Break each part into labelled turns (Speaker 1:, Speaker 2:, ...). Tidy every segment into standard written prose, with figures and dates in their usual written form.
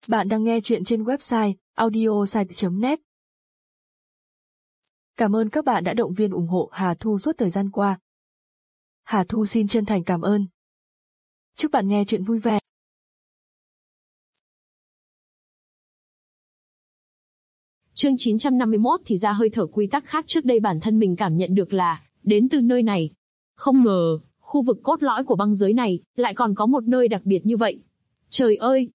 Speaker 1: Bạn đang nghe chuyện trên website audiosite.net. Cảm ơn các bạn đã động viên ủng hộ Hà Thu suốt thời gian qua. Hà Thu xin chân thành cảm ơn. Chúc bạn nghe chuyện vui vẻ.
Speaker 2: Chương 951 thì ra hơi thở quy tắc khác trước đây bản thân mình cảm nhận được là đến từ nơi này. Không ngờ, khu vực cốt lõi của băng giới này lại còn có một nơi đặc biệt như vậy. Trời ơi!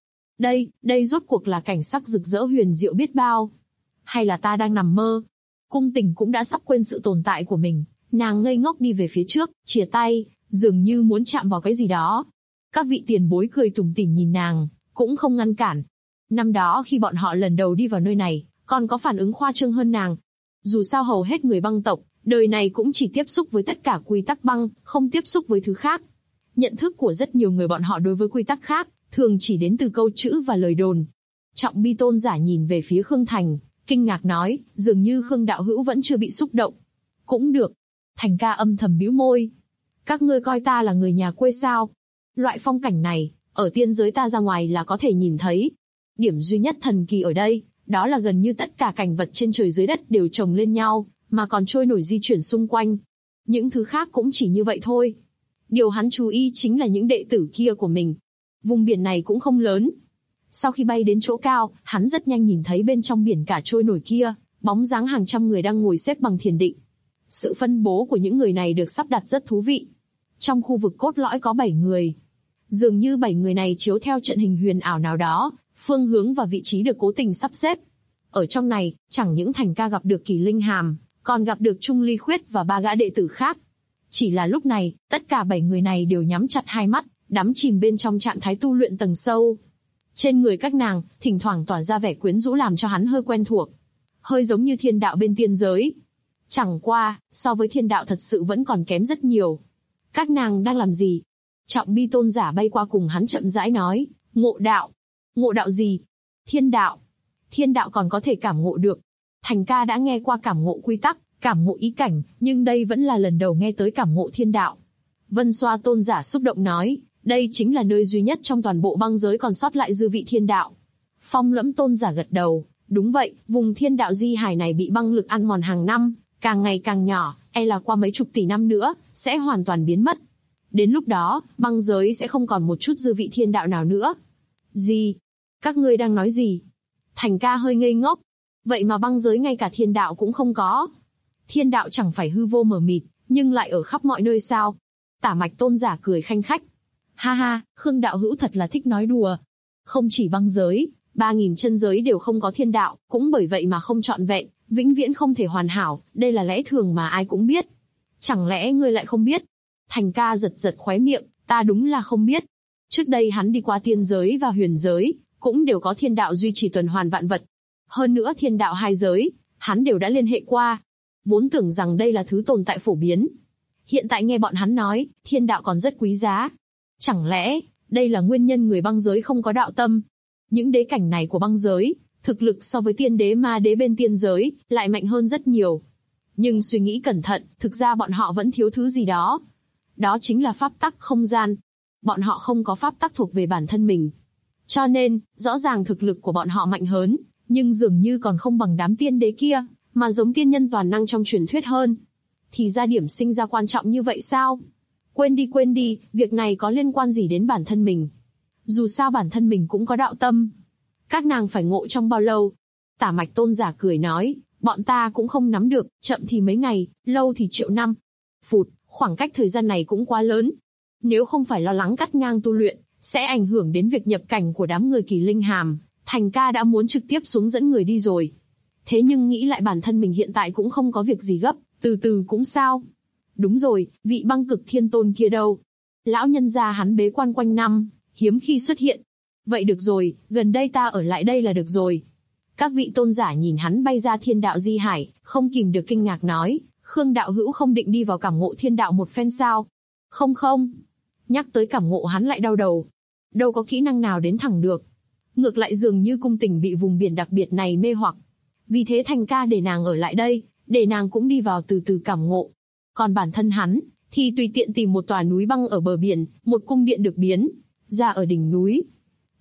Speaker 2: Đây rốt cuộc là cảnh sắc rực rỡ huyền diệu biết bao. Hay là ta đang nằm mơ? Cung Tình cũng đã sắp quên sự tồn tại của mình, nàng ngây ngốc đi về phía trước, chìa tay, dường như muốn chạm vào cái gì đó. Các vị tiền bối cười tủm tỉm nhìn nàng, cũng không ngăn cản. Năm đó khi bọn họ lần đầu đi vào nơi này, còn có phản ứng khoa trương hơn nàng. Dù sao hầu hết người băng tộc, đời này cũng chỉ tiếp xúc với tất cả quy tắc băng, không tiếp xúc với thứ khác. Nhận thức của rất nhiều người bọn họ đối với quy tắc khác, thường chỉ đến từ câu chữ và lời đồn. Trọng Bi tôn giả nhìn về phía Khương Thành, kinh ngạc nói, dường như Khương đạo hữu vẫn chưa bị xúc động. Cũng được. Thành ca âm thầm bĩu môi. Các ngươi coi ta là người nhà quê sao? Loại phong cảnh này, ở tiên giới ta ra ngoài là có thể nhìn thấy. Điểm duy nhất thần kỳ ở đây, đó là gần như tất cả cảnh vật trên trời dưới đất đều chồng lên nhau, mà còn trôi nổi di chuyển xung quanh. Những thứ khác cũng chỉ như vậy thôi. Điều hắn chú ý chính là những đệ tử kia của mình. Vùng biển này cũng không lớn. Sau khi bay đến chỗ cao, hắn rất nhanh nhìn thấy bên trong biển cả trôi nổi kia, bóng dáng hàng trăm người đang ngồi xếp bằng thiền định. Sự phân bố của những người này được sắp đặt rất thú vị. Trong khu vực cốt lõi có 7 người. Dường như 7 người này chiếu theo trận hình huyền ảo nào đó, phương hướng và vị trí được cố tình sắp xếp. Ở trong này, chẳng những Thành ca gặp được Kỳ Linh Hàm, còn gặp được Trung Ly Khuyết và 3 gã đệ tử khác. Chỉ là lúc này, tất cả 7 người này đều nhắm chặt hai mắt, đắm chìm bên trong trạng thái tu luyện tầng sâu. Trên người các nàng, thỉnh thoảng tỏa ra vẻ quyến rũ làm cho hắn hơi quen thuộc. Hơi giống như thiên đạo bên tiên giới. Chẳng qua, so với thiên đạo thật sự vẫn còn kém rất nhiều. Các nàng đang làm gì? Trọng Bi tôn giả bay qua cùng hắn chậm rãi nói, ngộ đạo. Ngộ đạo gì? Thiên đạo. Thiên đạo còn có thể cảm ngộ được. Thành ca đã nghe qua cảm ngộ quy tắc, cảm ngộ ý cảnh, nhưng đây vẫn là lần đầu nghe tới cảm ngộ thiên đạo. Vân Xoa tôn giả xúc động nói, đây chính là nơi duy nhất trong toàn bộ băng giới còn sót lại dư vị thiên đạo. Phong Lẫm tôn giả gật đầu, đúng vậy, vùng thiên đạo di hải này bị băng lực ăn mòn hàng năm, càng ngày càng nhỏ, e là qua mấy chục tỷ năm nữa, sẽ hoàn toàn biến mất. Đến lúc đó, băng giới sẽ không còn một chút dư vị thiên đạo nào nữa. Gì? Các ngươi đang nói gì? Thành ca hơi ngây ngốc. Vậy mà băng giới ngay cả thiên đạo cũng không có. Thiên đạo chẳng phải hư vô mờ mịt, nhưng lại ở khắp mọi nơi sao? Tả Mạch tôn giả cười khanh khách. Ha ha, Khương đạo hữu thật là thích nói đùa. Không chỉ băng giới, 3.000 chân giới đều không có thiên đạo, cũng bởi vậy mà không trọn vẹn, vĩnh viễn không thể hoàn hảo, đây là lẽ thường mà ai cũng biết. Chẳng lẽ ngươi lại không biết? Thành ca giật giật khóe miệng, ta đúng là không biết. Trước đây hắn đi qua tiên giới và huyền giới, cũng đều có thiên đạo duy trì tuần hoàn vạn vật. Hơn nữa thiên đạo hai giới, hắn đều đã liên hệ qua. Vốn tưởng rằng đây là thứ tồn tại phổ biến. Hiện tại nghe bọn hắn nói, thiên đạo còn rất quý giá. Chẳng lẽ, đây là nguyên nhân người băng giới không có đạo tâm? Những đế cảnh này của băng giới, thực lực so với tiên đế ma đế bên tiên giới, lại mạnh hơn rất nhiều. Nhưng suy nghĩ cẩn thận, thực ra bọn họ vẫn thiếu thứ gì đó. Đó chính là pháp tắc không gian. Bọn họ không có pháp tắc thuộc về bản thân mình. Cho nên, rõ ràng thực lực của bọn họ mạnh hơn, nhưng dường như còn không bằng đám tiên đế kia, mà giống tiên nhân toàn năng trong truyền thuyết hơn. Thì ra điểm sinh ra quan trọng như vậy sao? Quên đi, việc này có liên quan gì đến bản thân mình? Dù sao bản thân mình cũng có đạo tâm. Các nàng phải ngộ trong bao lâu? Tả Mạch tôn giả cười nói, bọn ta cũng không nắm được, chậm thì mấy ngày, lâu thì triệu năm. Phụt, khoảng cách thời gian này cũng quá lớn. Nếu không phải lo lắng cắt ngang tu luyện, sẽ ảnh hưởng đến việc nhập cảnh của đám người Kỳ Linh Hàm, Thành ca đã muốn trực tiếp xuống dẫn người đi rồi. Thế nhưng nghĩ lại bản thân mình hiện tại cũng không có việc gì gấp, từ từ cũng sao. Đúng rồi, vị băng cực thiên tôn kia đâu? Lão nhân gia hắn bế quan quanh năm, hiếm khi xuất hiện. Vậy được rồi, gần đây ta ở lại đây là được rồi. Các vị tôn giả nhìn hắn bay ra thiên đạo di hải, không kìm được kinh ngạc nói, Khương đạo hữu không định đi vào cảm ngộ thiên đạo một phen sao? Không. Nhắc tới cảm ngộ hắn lại đau đầu. Đâu có kỹ năng nào đến thẳng được. Ngược lại dường như Cung Tình bị vùng biển đặc biệt này mê hoặc. Vì thế Thành ca để nàng ở lại đây, để nàng cũng đi vào từ từ cảm ngộ. Còn bản thân hắn, thì tùy tiện tìm một tòa núi băng ở bờ biển, một cung điện được biến ra ở đỉnh núi.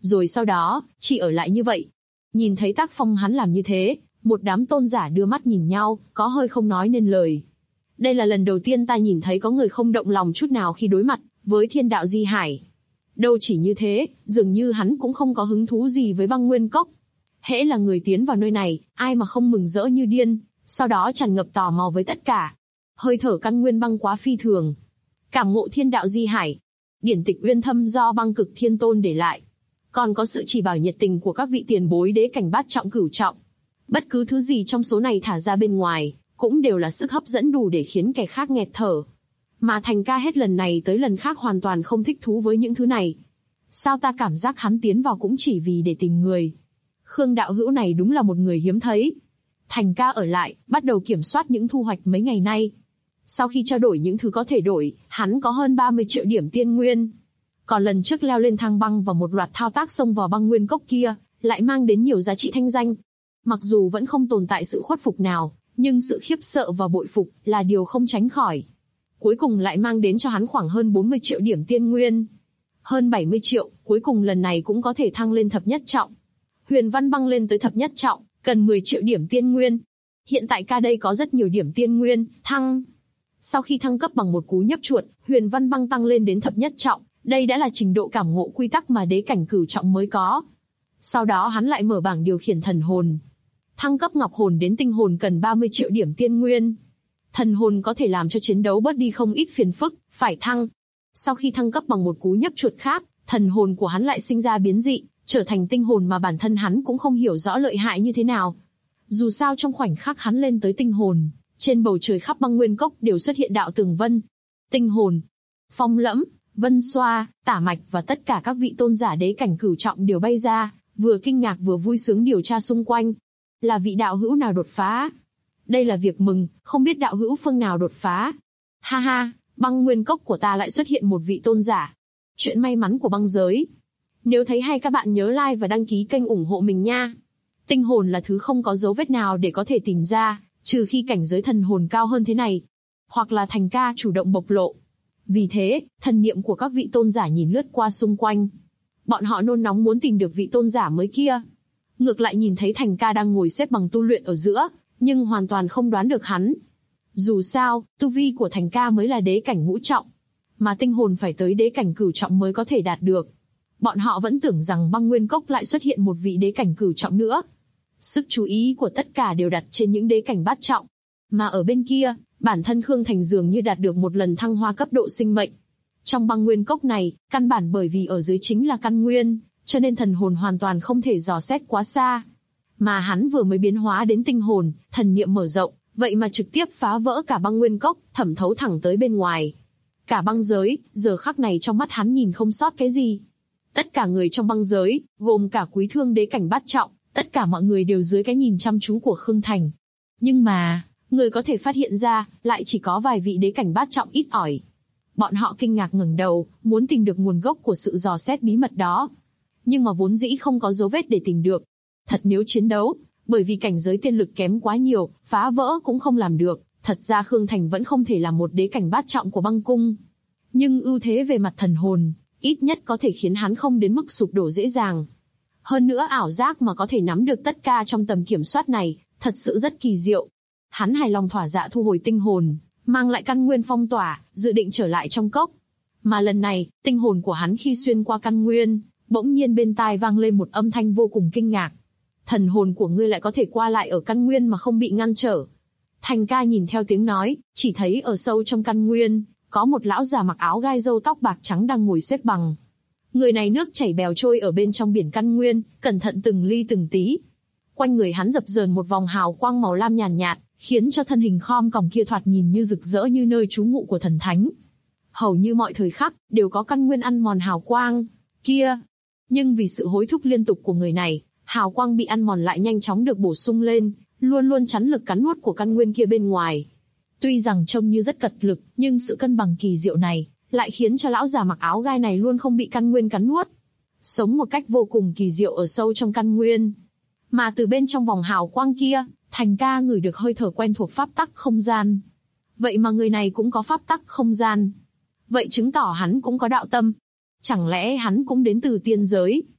Speaker 2: Rồi sau đó, chỉ ở lại như vậy. Nhìn thấy tác phong hắn làm như thế, một đám tôn giả đưa mắt nhìn nhau, có hơi không nói nên lời. Đây là lần đầu tiên ta nhìn thấy có người không động lòng chút nào khi đối mặt với thiên đạo Di Hải. Đâu chỉ như thế, dường như hắn cũng không có hứng thú gì với băng nguyên cốc. Hễ là người tiến vào nơi này, ai mà không mừng rỡ như điên, sau đó tràn ngập tò mò với tất cả. Hơi thở căn nguyên băng quá phi thường. Cảm ngộ thiên đạo Di Hải. Điển tịch uyên thâm do băng cực thiên tôn để lại. Còn có sự chỉ bảo nhiệt tình của các vị tiền bối đế cảnh bát trọng cửu trọng. Bất cứ thứ gì trong số này thả ra bên ngoài, cũng đều là sức hấp dẫn đủ để khiến kẻ khác nghẹt thở. Mà Thành ca hết lần này tới lần khác hoàn toàn không thích thú với những thứ này. Sao ta cảm giác hắn tiến vào cũng chỉ vì để tìm người. Khương đạo hữu này đúng là một người hiếm thấy. Thành ca ở lại, bắt đầu kiểm soát những thu hoạch mấy ngày nay. Sau khi trao đổi những thứ có thể đổi, hắn có hơn 30 triệu điểm tiên nguyên. Còn lần trước leo lên thang băng và một loạt thao tác xông vào băng nguyên cốc kia, lại mang đến nhiều giá trị thanh danh. Mặc dù vẫn không tồn tại sự khuất phục nào, nhưng sự khiếp sợ và bội phục là điều không tránh khỏi. Cuối cùng lại mang đến cho hắn khoảng hơn 40 triệu điểm tiên nguyên. Hơn 70 triệu, cuối cùng lần này cũng có thể thăng lên thập nhất trọng. Huyền Văn Băng lên tới thập nhất trọng, cần 10 triệu điểm tiên nguyên. Hiện tại ca đây có rất nhiều điểm tiên nguyên, thăng. Sau khi thăng cấp bằng một cú nhấp chuột, Huyền Văn Băng tăng lên đến thập nhất trọng, đây đã là trình độ cảm ngộ quy tắc mà đế cảnh cửu trọng mới có. Sau đó hắn lại mở bảng điều khiển thần hồn. Thăng cấp ngọc hồn đến tinh hồn cần 30 triệu điểm tiên nguyên. Thần hồn có thể làm cho chiến đấu bớt đi không ít phiền phức, phải thăng. Sau khi thăng cấp bằng một cú nhấp chuột khác, thần hồn của hắn lại sinh ra biến dị, trở thành tinh hồn mà bản thân hắn cũng không hiểu rõ lợi hại như thế nào. Dù sao trong khoảnh khắc hắn lên tới tinh hồn, trên bầu trời khắp băng nguyên cốc đều xuất hiện đạo tường vân. Tinh hồn, Phong Lẫm, Vân Xoa, Tả Mạch và tất cả các vị tôn giả đế cảnh cửu trọng đều bay ra, vừa kinh ngạc vừa vui sướng điều tra xung quanh. Là vị đạo hữu nào đột phá? Đây là việc mừng, không biết đạo hữu phương nào đột phá. Ha ha, băng nguyên cốc của ta lại xuất hiện một vị tôn giả. Chuyện may mắn của băng giới. Nếu thấy hay các bạn nhớ like và đăng ký kênh ủng hộ mình nha. Tinh hồn là thứ không có dấu vết nào để có thể tìm ra, trừ khi cảnh giới thần hồn cao hơn thế này. Hoặc là Thành ca chủ động bộc lộ. Vì thế, thần niệm của các vị tôn giả nhìn lướt qua xung quanh. Bọn họ nôn nóng muốn tìm được vị tôn giả mới kia. Ngược lại nhìn thấy Thành ca đang ngồi xếp bằng tu luyện ở giữa, nhưng hoàn toàn không đoán được hắn. Dù sao, tu vi của Thành ca mới là đế cảnh ngũ trọng, mà tinh hồn phải tới đế cảnh cửu trọng mới có thể đạt được. Bọn họ vẫn tưởng rằng băng nguyên cốc lại xuất hiện một vị đế cảnh cửu trọng nữa. Sức chú ý của tất cả đều đặt trên những đế cảnh bát trọng. Mà ở bên kia, bản thân Khương Thành dường như đạt được một lần thăng hoa cấp độ sinh mệnh. Trong băng nguyên cốc này, căn bản bởi vì ở dưới chính là căn nguyên, cho nên thần hồn hoàn toàn không thể dò xét quá xa. Mà hắn vừa mới biến hóa đến tinh hồn, thần niệm mở rộng, vậy mà trực tiếp phá vỡ cả băng nguyên cốc, thẩm thấu thẳng tới bên ngoài. Cả băng giới, giờ khắc này trong mắt hắn nhìn không sót cái gì. Tất cả người trong băng giới, gồm cả quý thương đế cảnh bát trọng, tất cả mọi người đều dưới cái nhìn chăm chú của Khương Thành. Nhưng mà, người có thể phát hiện ra, lại chỉ có vài vị đế cảnh bát trọng ít ỏi. Bọn họ kinh ngạc ngẩng đầu, muốn tìm được nguồn gốc của sự dò xét bí mật đó. Nhưng mà vốn dĩ không có dấu vết để tìm được. Thật nếu chiến đấu, bởi vì cảnh giới tiên lực kém quá nhiều, phá vỡ cũng không làm được. Thật ra Khương Thành vẫn không thể là một đế cảnh bát trọng của băng cung. Nhưng ưu thế về mặt thần hồn, ít nhất có thể khiến hắn không đến mức sụp đổ dễ dàng. Hơn nữa ảo giác mà có thể nắm được tất cả trong tầm kiểm soát này, thật sự rất kỳ diệu. Hắn hài lòng thỏa dạ thu hồi tinh hồn, mang lại căn nguyên phong tỏa, dự định trở lại trong cốc. Mà lần này, tinh hồn của hắn khi xuyên qua căn nguyên, bỗng nhiên bên tai vang lên một âm thanh vô cùng kinh ngạc. Thần hồn của ngươi lại có thể qua lại ở căn nguyên mà không bị ngăn trở. Thành ca nhìn theo tiếng nói, chỉ thấy ở sâu trong căn nguyên, có một lão già mặc áo gai râu tóc bạc trắng đang ngồi xếp bằng. Người này nước chảy bèo trôi ở bên trong biển căn nguyên, cẩn thận từng ly từng tí. Quanh người hắn dập dờn một vòng hào quang màu lam nhàn nhạt, khiến cho thân hình khom còng kia thoạt nhìn như rực rỡ như nơi trú ngụ của thần thánh. Hầu như mọi thời khắc, đều có căn nguyên ăn mòn hào quang kia. Nhưng vì sự hối thúc liên tục của người này, hào quang bị ăn mòn lại nhanh chóng được bổ sung lên, luôn luôn chắn lực cắn nuốt của căn nguyên kia bên ngoài. Tuy rằng trông như rất cật lực, nhưng sự cân bằng kỳ diệu này, lại khiến cho lão già mặc áo gai này luôn không bị căn nguyên cắn nuốt. Sống một cách vô cùng kỳ diệu ở sâu trong căn nguyên. Mà từ bên trong vòng hào quang kia, Thành ca ngửi được hơi thở quen thuộc pháp tắc không gian. Vậy mà người này cũng có pháp tắc không gian. Vậy chứng tỏ hắn cũng có đạo tâm. Chẳng lẽ hắn cũng đến từ tiên giới?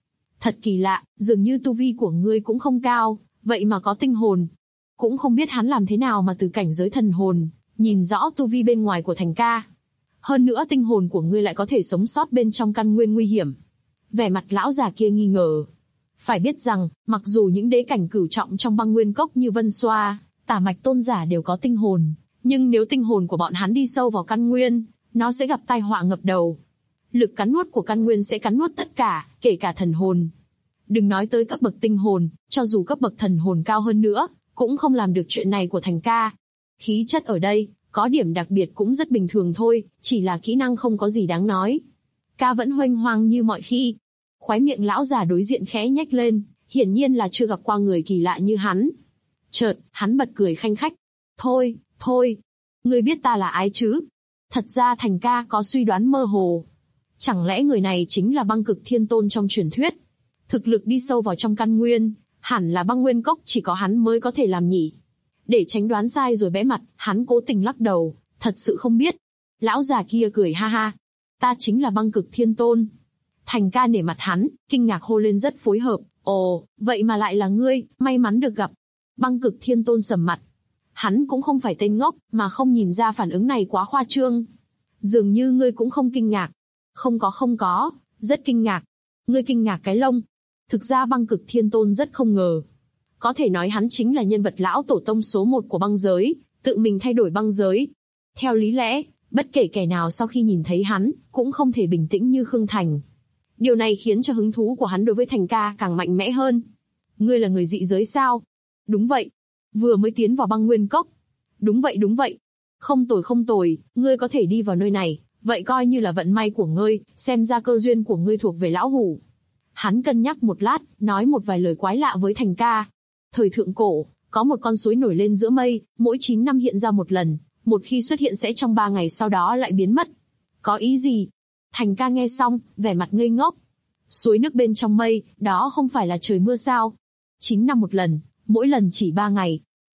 Speaker 2: Thật kỳ lạ, dường như tu vi của ngươi cũng không cao, vậy mà có tinh hồn. Cũng không biết hắn làm thế nào mà từ cảnh giới thần hồn, nhìn rõ tu vi bên ngoài của Thành ca. Hơn nữa tinh hồn của ngươi lại có thể sống sót bên trong căn nguyên nguy hiểm. Vẻ mặt lão già kia nghi ngờ. Phải biết rằng, mặc dù những đế cảnh cửu trọng trong băng nguyên cốc như Vân Xoa, Tả Mạch tôn giả đều có tinh hồn, nhưng nếu tinh hồn của bọn hắn đi sâu vào căn nguyên, nó sẽ gặp tai họa ngập đầu. Lực cắn nuốt của căn nguyên sẽ cắn nuốt tất cả, kể cả thần hồn. Đừng nói tới cấp bậc tinh hồn, cho dù cấp bậc thần hồn cao hơn nữa, cũng không làm được chuyện này của Thành ca. Khí chất ở đây, có điểm đặc biệt cũng rất bình thường thôi, chỉ là kỹ năng không có gì đáng nói. Ca vẫn huênh hoang như mọi khi. Khóe miệng lão già đối diện khẽ nhếch lên, hiển nhiên là chưa gặp qua người kỳ lạ như hắn. Chợt, hắn bật cười khanh khách. Thôi, ngươi biết ta là ai chứ? Thật ra Thành ca có suy đoán mơ hồ. Chẳng lẽ người này chính là Băng Cực Thiên Tôn trong truyền thuyết? Thực lực đi sâu vào trong căn nguyên, hẳn là băng nguyên cốc chỉ có hắn mới có thể làm nhỉ. Để tránh đoán sai rồi bẽ mặt, hắn cố tình lắc đầu, thật sự không biết. Lão già kia cười ha ha. Ta chính là Băng Cực Thiên Tôn. Thành ca nể mặt hắn, kinh ngạc hô lên rất phối hợp. Ồ, vậy mà lại là ngươi, may mắn được gặp. Băng Cực Thiên Tôn sầm mặt. Hắn cũng không phải tên ngốc, mà không nhìn ra phản ứng này quá khoa trương. Dường như ngươi cũng không kinh ngạc. Không có, rất kinh ngạc. Ngươi kinh ngạc cái lông. Thực ra Băng Cực Thiên Tôn rất không ngờ. Có thể nói hắn chính là nhân vật lão tổ tông số 1 của băng giới, tự mình thay đổi băng giới. Theo lý lẽ, bất kể kẻ nào sau khi nhìn thấy hắn, cũng không thể bình tĩnh như Khương Thành. Điều này khiến cho hứng thú của hắn đối với Thành ca càng mạnh mẽ hơn. Ngươi là người dị giới sao? Đúng vậy. Vừa mới tiến vào băng nguyên cốc. Đúng vậy. Không tồi, ngươi có thể đi vào nơi này, vậy coi như là vận may của ngươi, xem ra cơ duyên của ngươi thuộc về lão hủ. Hắn cân nhắc một lát, nói một vài lời quái lạ với Thành ca. Thời thượng cổ, có một con suối nổi lên giữa mây, mỗi 9 năm hiện ra một lần, một khi xuất hiện sẽ trong 3 ngày sau đó lại biến mất. Có ý gì? Thành ca nghe xong, vẻ mặt ngây ngốc. Suối nước bên trong mây, đó không phải là trời mưa sao? 9 năm một lần, mỗi lần chỉ 3 ngày.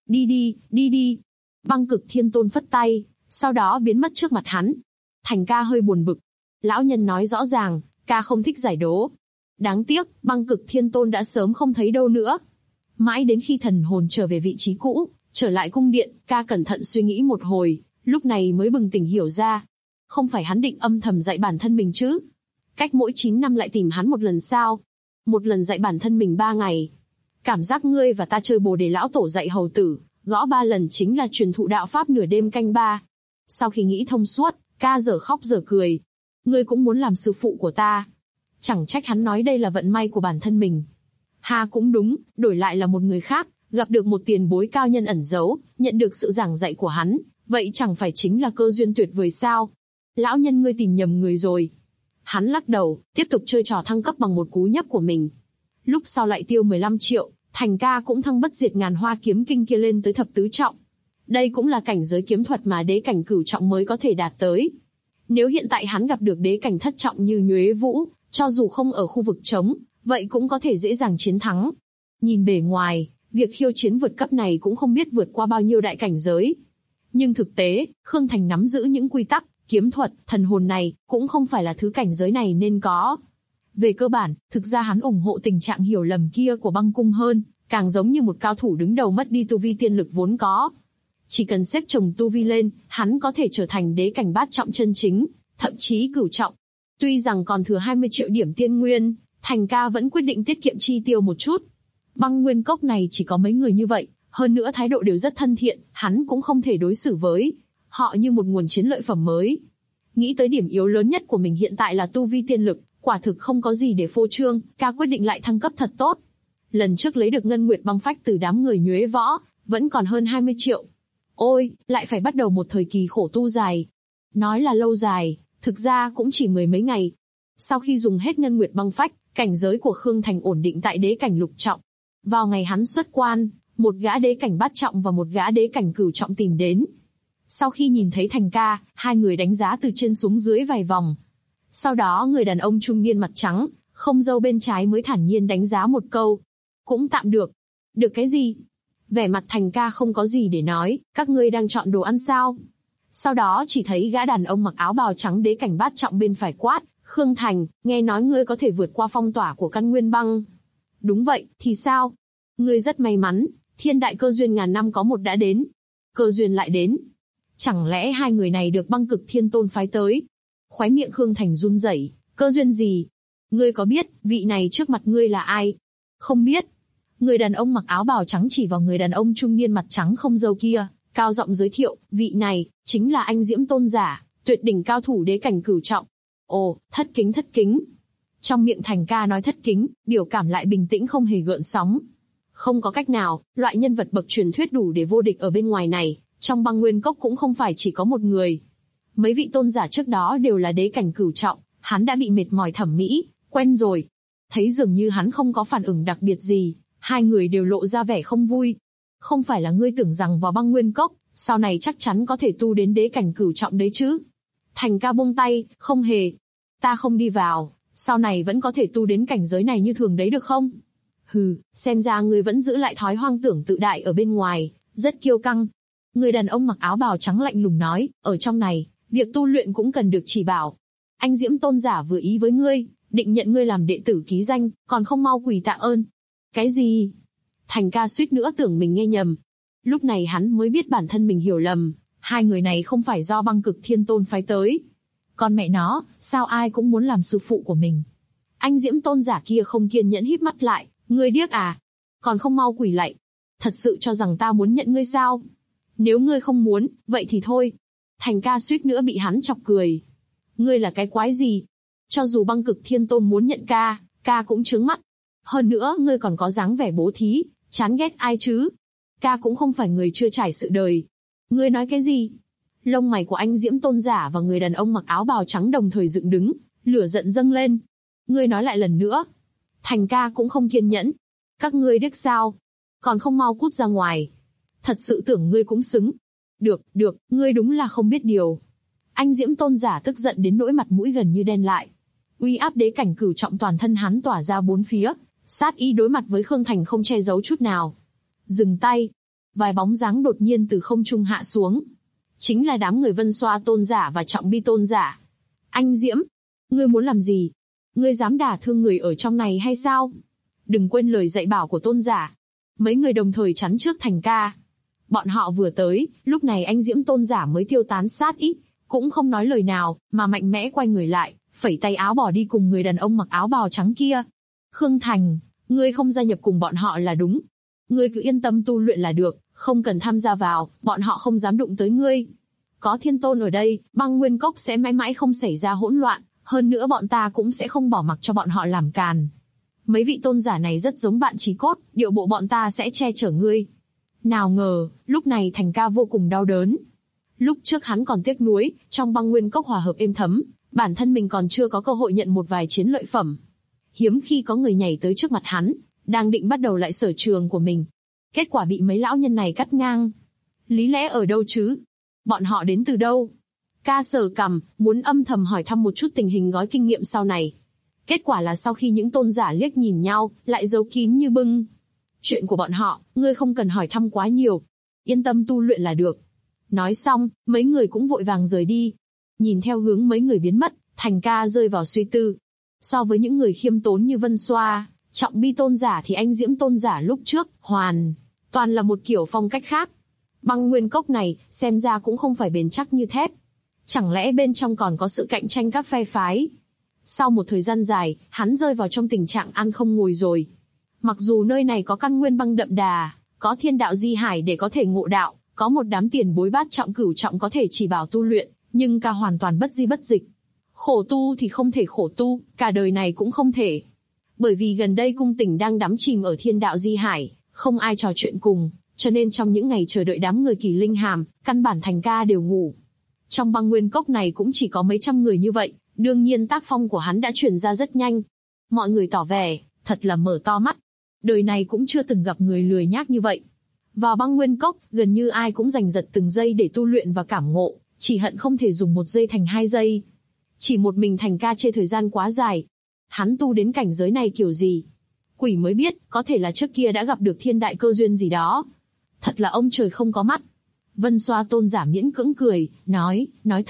Speaker 2: Đi đi. Băng Cực Thiên Tôn phất tay, sau đó biến mất trước mặt hắn. Thành ca hơi buồn bực. Lão nhân nói rõ ràng, ca không thích giải đố. Đáng tiếc, Băng Cực Thiên Tôn đã sớm không thấy đâu nữa. Mãi đến khi thần hồn trở về vị trí cũ, trở lại cung điện, ca cẩn thận suy nghĩ một hồi, lúc này mới bừng tỉnh hiểu ra. Không phải hắn định âm thầm dạy bản thân mình chứ? Cách mỗi 9 năm lại tìm hắn một lần sao? Một lần dạy bản thân mình 3 ngày. Cảm giác ngươi và ta chơi bồ đề lão tổ dạy hầu tử, gõ 3 lần chính là truyền thụ đạo pháp nửa đêm canh 3. Sau khi nghĩ thông suốt, ca dở khóc dở cười. Ngươi cũng muốn làm sư phụ của ta. Chẳng trách hắn nói đây là vận may của bản thân mình. Ha cũng đúng, đổi lại là một người khác, gặp được một tiền bối cao nhân ẩn giấu, nhận được sự giảng dạy của hắn, vậy chẳng phải chính là cơ duyên tuyệt vời sao? Lão nhân ngươi tìm nhầm người rồi. Hắn lắc đầu, tiếp tục chơi trò thăng cấp bằng một cú nhấp của mình. Lúc sau lại tiêu 15 triệu, Thành ca cũng thăng bất diệt ngàn hoa kiếm kinh kia lên tới thập tứ trọng. Đây cũng là cảnh giới kiếm thuật mà đế cảnh cửu trọng mới có thể đạt tới. Nếu hiện tại hắn gặp được đế cảnh thất trọng như Nhuế Vũ, cho dù không ở khu vực trống, vậy cũng có thể dễ dàng chiến thắng. Nhìn bề ngoài, việc khiêu chiến vượt cấp này cũng không biết vượt qua bao nhiêu đại cảnh giới. Nhưng thực tế, Khương Thành nắm giữ những quy tắc, kiếm thuật, thần hồn này, cũng không phải là thứ cảnh giới này nên có. Về cơ bản, thực ra hắn ủng hộ tình trạng hiểu lầm kia của băng cung hơn, càng giống như một cao thủ đứng đầu mất đi tu vi tiên lực vốn có. Chỉ cần xếp chồng tu vi lên, hắn có thể trở thành đế cảnh bát trọng chân chính, thậm chí cửu trọng. Tuy rằng còn thừa 20 triệu điểm tiên nguyên, Thành ca vẫn quyết định tiết kiệm chi tiêu một chút. Băng nguyên cốc này chỉ có mấy người như vậy, hơn nữa thái độ đều rất thân thiện, hắn cũng không thể đối xử với họ như một nguồn chiến lợi phẩm mới. Nghĩ tới điểm yếu lớn nhất của mình hiện tại là tu vi tiên lực, quả thực không có gì để phô trương, ca quyết định lại thăng cấp thật tốt. Lần trước lấy được ngân nguyệt băng phách từ đám người Nhuế Võ, vẫn còn hơn 20 triệu. Ôi, lại phải bắt đầu một thời kỳ khổ tu dài. Nói là lâu dài, thực ra cũng chỉ 10 mấy ngày. Sau khi dùng hết ngân nguyệt băng phách, cảnh giới của Khương Thành ổn định tại đế cảnh lục trọng. Vào ngày hắn xuất quan, một gã đế cảnh bát trọng và một gã đế cảnh cửu trọng tìm đến. Sau khi nhìn thấy Thành ca, hai người đánh giá từ trên xuống dưới vài vòng. Sau đó người đàn ông trung niên mặt trắng, không râu bên trái mới thản nhiên đánh giá một câu. Cũng tạm được. Được cái gì? Vẻ mặt Thành ca không có gì để nói, các ngươi đang chọn đồ ăn sao? Sau đó chỉ thấy gã đàn ông mặc áo bào trắng đế cảnh bát trọng bên phải quát, Khương Thành, nghe nói ngươi có thể vượt qua phong tỏa của căn nguyên băng. Đúng vậy, thì sao? Ngươi rất may mắn, thiên đại cơ duyên ngàn năm có một đã đến. Cơ duyên lại đến. Chẳng lẽ hai người này được băng cực thiên tôn phái tới? Khóe miệng Khương Thành run rẩy, cơ duyên gì? Ngươi có biết, vị này trước mặt ngươi là ai? Không biết. Người đàn ông mặc áo bào trắng chỉ vào người đàn ông trung niên mặt trắng không râu kia, cao giọng giới thiệu, vị này, chính là anh Diễm Tôn giả, tuyệt đỉnh cao thủ đế cảnh cửu trọng. Ồ, thất kính thất kính. Trong miệng Thành ca nói thất kính, biểu cảm lại bình tĩnh không hề gợn sóng. Không có cách nào, loại nhân vật bậc truyền thuyết đủ để vô địch ở bên ngoài này, trong băng nguyên cốc cũng không phải chỉ có một người. Mấy vị tôn giả trước đó đều là đế cảnh cửu trọng, hắn đã bị mệt mỏi thẩm mỹ, quen rồi. Thấy dường như hắn không có phản ứng đặc biệt gì, hai người đều lộ ra vẻ không vui. Không phải là ngươi tưởng rằng vào băng nguyên cốc, sau này chắc chắn có thể tu đến đế cảnh cửu trọng đấy chứ? Thành ca buông tay, không hề. Ta không đi vào, sau này vẫn có thể tu đến cảnh giới này như thường đấy được không? Hừ, xem ra ngươi vẫn giữ lại thói hoang tưởng tự đại ở bên ngoài, rất kiêu căng. Người đàn ông mặc áo bào trắng lạnh lùng nói, ở trong này, việc tu luyện cũng cần được chỉ bảo. Anh Diễm Tôn giả vừa ý với ngươi, định nhận ngươi làm đệ tử ký danh, còn không mau quỳ tạ ơn. Cái gì? Thành ca suýt nữa tưởng mình nghe nhầm. Lúc này hắn mới biết bản thân mình hiểu lầm, hai người này không phải do băng cực thiên tôn phái tới. Con mẹ nó, sao ai cũng muốn làm sư phụ của mình? Anh Diễm Tôn giả kia không kiên nhẫn híp mắt lại, ngươi điếc à? Còn không mau quỳ lạy? Thật sự cho rằng ta muốn nhận ngươi sao? Nếu ngươi không muốn, vậy thì thôi. Thành ca suýt nữa bị hắn chọc cười. Ngươi là cái quái gì? Cho dù băng cực thiên tôn muốn nhận ca cũng trướng mắt. Hơn nữa ngươi còn có dáng vẻ bố thí, chán ghét ai chứ? Ca cũng không phải người chưa trải sự đời. Ngươi nói cái gì? Lông mày của anh Diễm Tôn giả và người đàn ông mặc áo bào trắng đồng thời dựng đứng, lửa giận dâng lên. Ngươi nói lại lần nữa. Thành ca cũng không kiên nhẫn. Các ngươi điếc sao? Còn không mau cút ra ngoài. Thật sự tưởng ngươi cũng xứng. Được, ngươi đúng là không biết điều. Anh Diễm Tôn giả tức giận đến nỗi mặt mũi gần như đen lại. Uy áp đế cảnh cửu trọng toàn thân hắn tỏa ra bốn phía, sát ý đối mặt với Khương Thành không che giấu chút nào. Dừng tay. Vài bóng dáng đột nhiên từ không trung hạ xuống. Chính là đám người Vân Xoa Tôn giả và Trọng Bi Tôn giả. Anh Diễm, ngươi muốn làm gì? Ngươi dám đả thương người ở trong này hay sao? Đừng quên lời dạy bảo của Tôn giả. Mấy người đồng thời chắn trước Thành ca. Bọn họ vừa tới, lúc này anh Diễm Tôn giả mới tiêu tán sát ý, cũng không nói lời nào, mà mạnh mẽ quay người lại, phẩy tay áo bỏ đi cùng người đàn ông mặc áo bào trắng kia. Khương Thành, ngươi không gia nhập cùng bọn họ là đúng. Ngươi cứ yên tâm tu luyện là được, không cần tham gia vào, bọn họ không dám đụng tới ngươi. Có thiên tôn ở đây, băng nguyên cốc sẽ mãi mãi không xảy ra hỗn loạn, hơn nữa bọn ta cũng sẽ không bỏ mặc cho bọn họ làm càn. Mấy vị tôn giả này rất giống bạn chí cốt, điệu bộ bọn ta sẽ che chở ngươi. Nào ngờ, lúc này Thành ca vô cùng đau đớn. Lúc trước hắn còn tiếc nuối, trong băng nguyên cốc hòa hợp êm thấm, bản thân mình còn chưa có cơ hội nhận một vài chiến lợi phẩm. Hiếm khi có người nhảy tới trước mặt hắn, đang định bắt đầu lại sở trường của mình. Kết quả bị mấy lão nhân này cắt ngang. Lý lẽ ở đâu chứ? Bọn họ đến từ đâu? Ca sờ cằm, muốn âm thầm hỏi thăm một chút tình hình gói kinh nghiệm sau này. Kết quả là sau khi những tôn giả liếc nhìn nhau, lại giấu kín như bưng. Chuyện của bọn họ, ngươi không cần hỏi thăm quá nhiều. Yên tâm tu luyện là được. Nói xong, mấy người cũng vội vàng rời đi. Nhìn theo hướng mấy người biến mất, Thành ca rơi vào suy tư. So với những người khiêm tốn như Vân Xoa, Trọng Bi Tôn giả thì anh Diễm Tôn giả lúc trước, hoàn toàn là một kiểu phong cách khác. Băng nguyên cốc này, xem ra cũng không phải bền chắc như thép. Chẳng lẽ bên trong còn có sự cạnh tranh các phe phái? Sau một thời gian dài, hắn rơi vào trong tình trạng ăn không ngồi rồi. Mặc dù nơi này có căn nguyên băng đậm đà, có thiên đạo di hải để có thể ngộ đạo, có một đám tiền bối bát trọng cửu trọng có thể chỉ bảo tu luyện, nhưng ca hoàn toàn bất di bất dịch. Khổ tu thì không thể khổ tu, cả đời này cũng không thể. Bởi vì gần đây cung tỉnh đang đắm chìm ở thiên đạo di hải, không ai trò chuyện cùng, cho nên trong những ngày chờ đợi đám người Kỳ Linh Hàm, căn bản Thành ca đều ngủ. Trong băng nguyên cốc này cũng chỉ có mấy trăm người như vậy, đương nhiên tác phong của hắn đã truyền ra rất nhanh. Mọi người tỏ vẻ, thật là mở to mắt. Đời này cũng chưa từng gặp người lười nhác như vậy. Vào băng nguyên cốc, gần như ai cũng giành giật từng giây để tu luyện và cảm ngộ, chỉ hận không thể dùng 1 giây thành 2 giây. Chỉ một mình Thành ca chê thời gian quá dài. Hắn tu đến cảnh giới này kiểu gì? Quỷ mới biết, có thể là trước kia đã gặp được thiên đại cơ duyên gì đó. Thật là ông trời không có mắt. Vân Xoa Tôn giả miễn cưỡng cười, nói thật,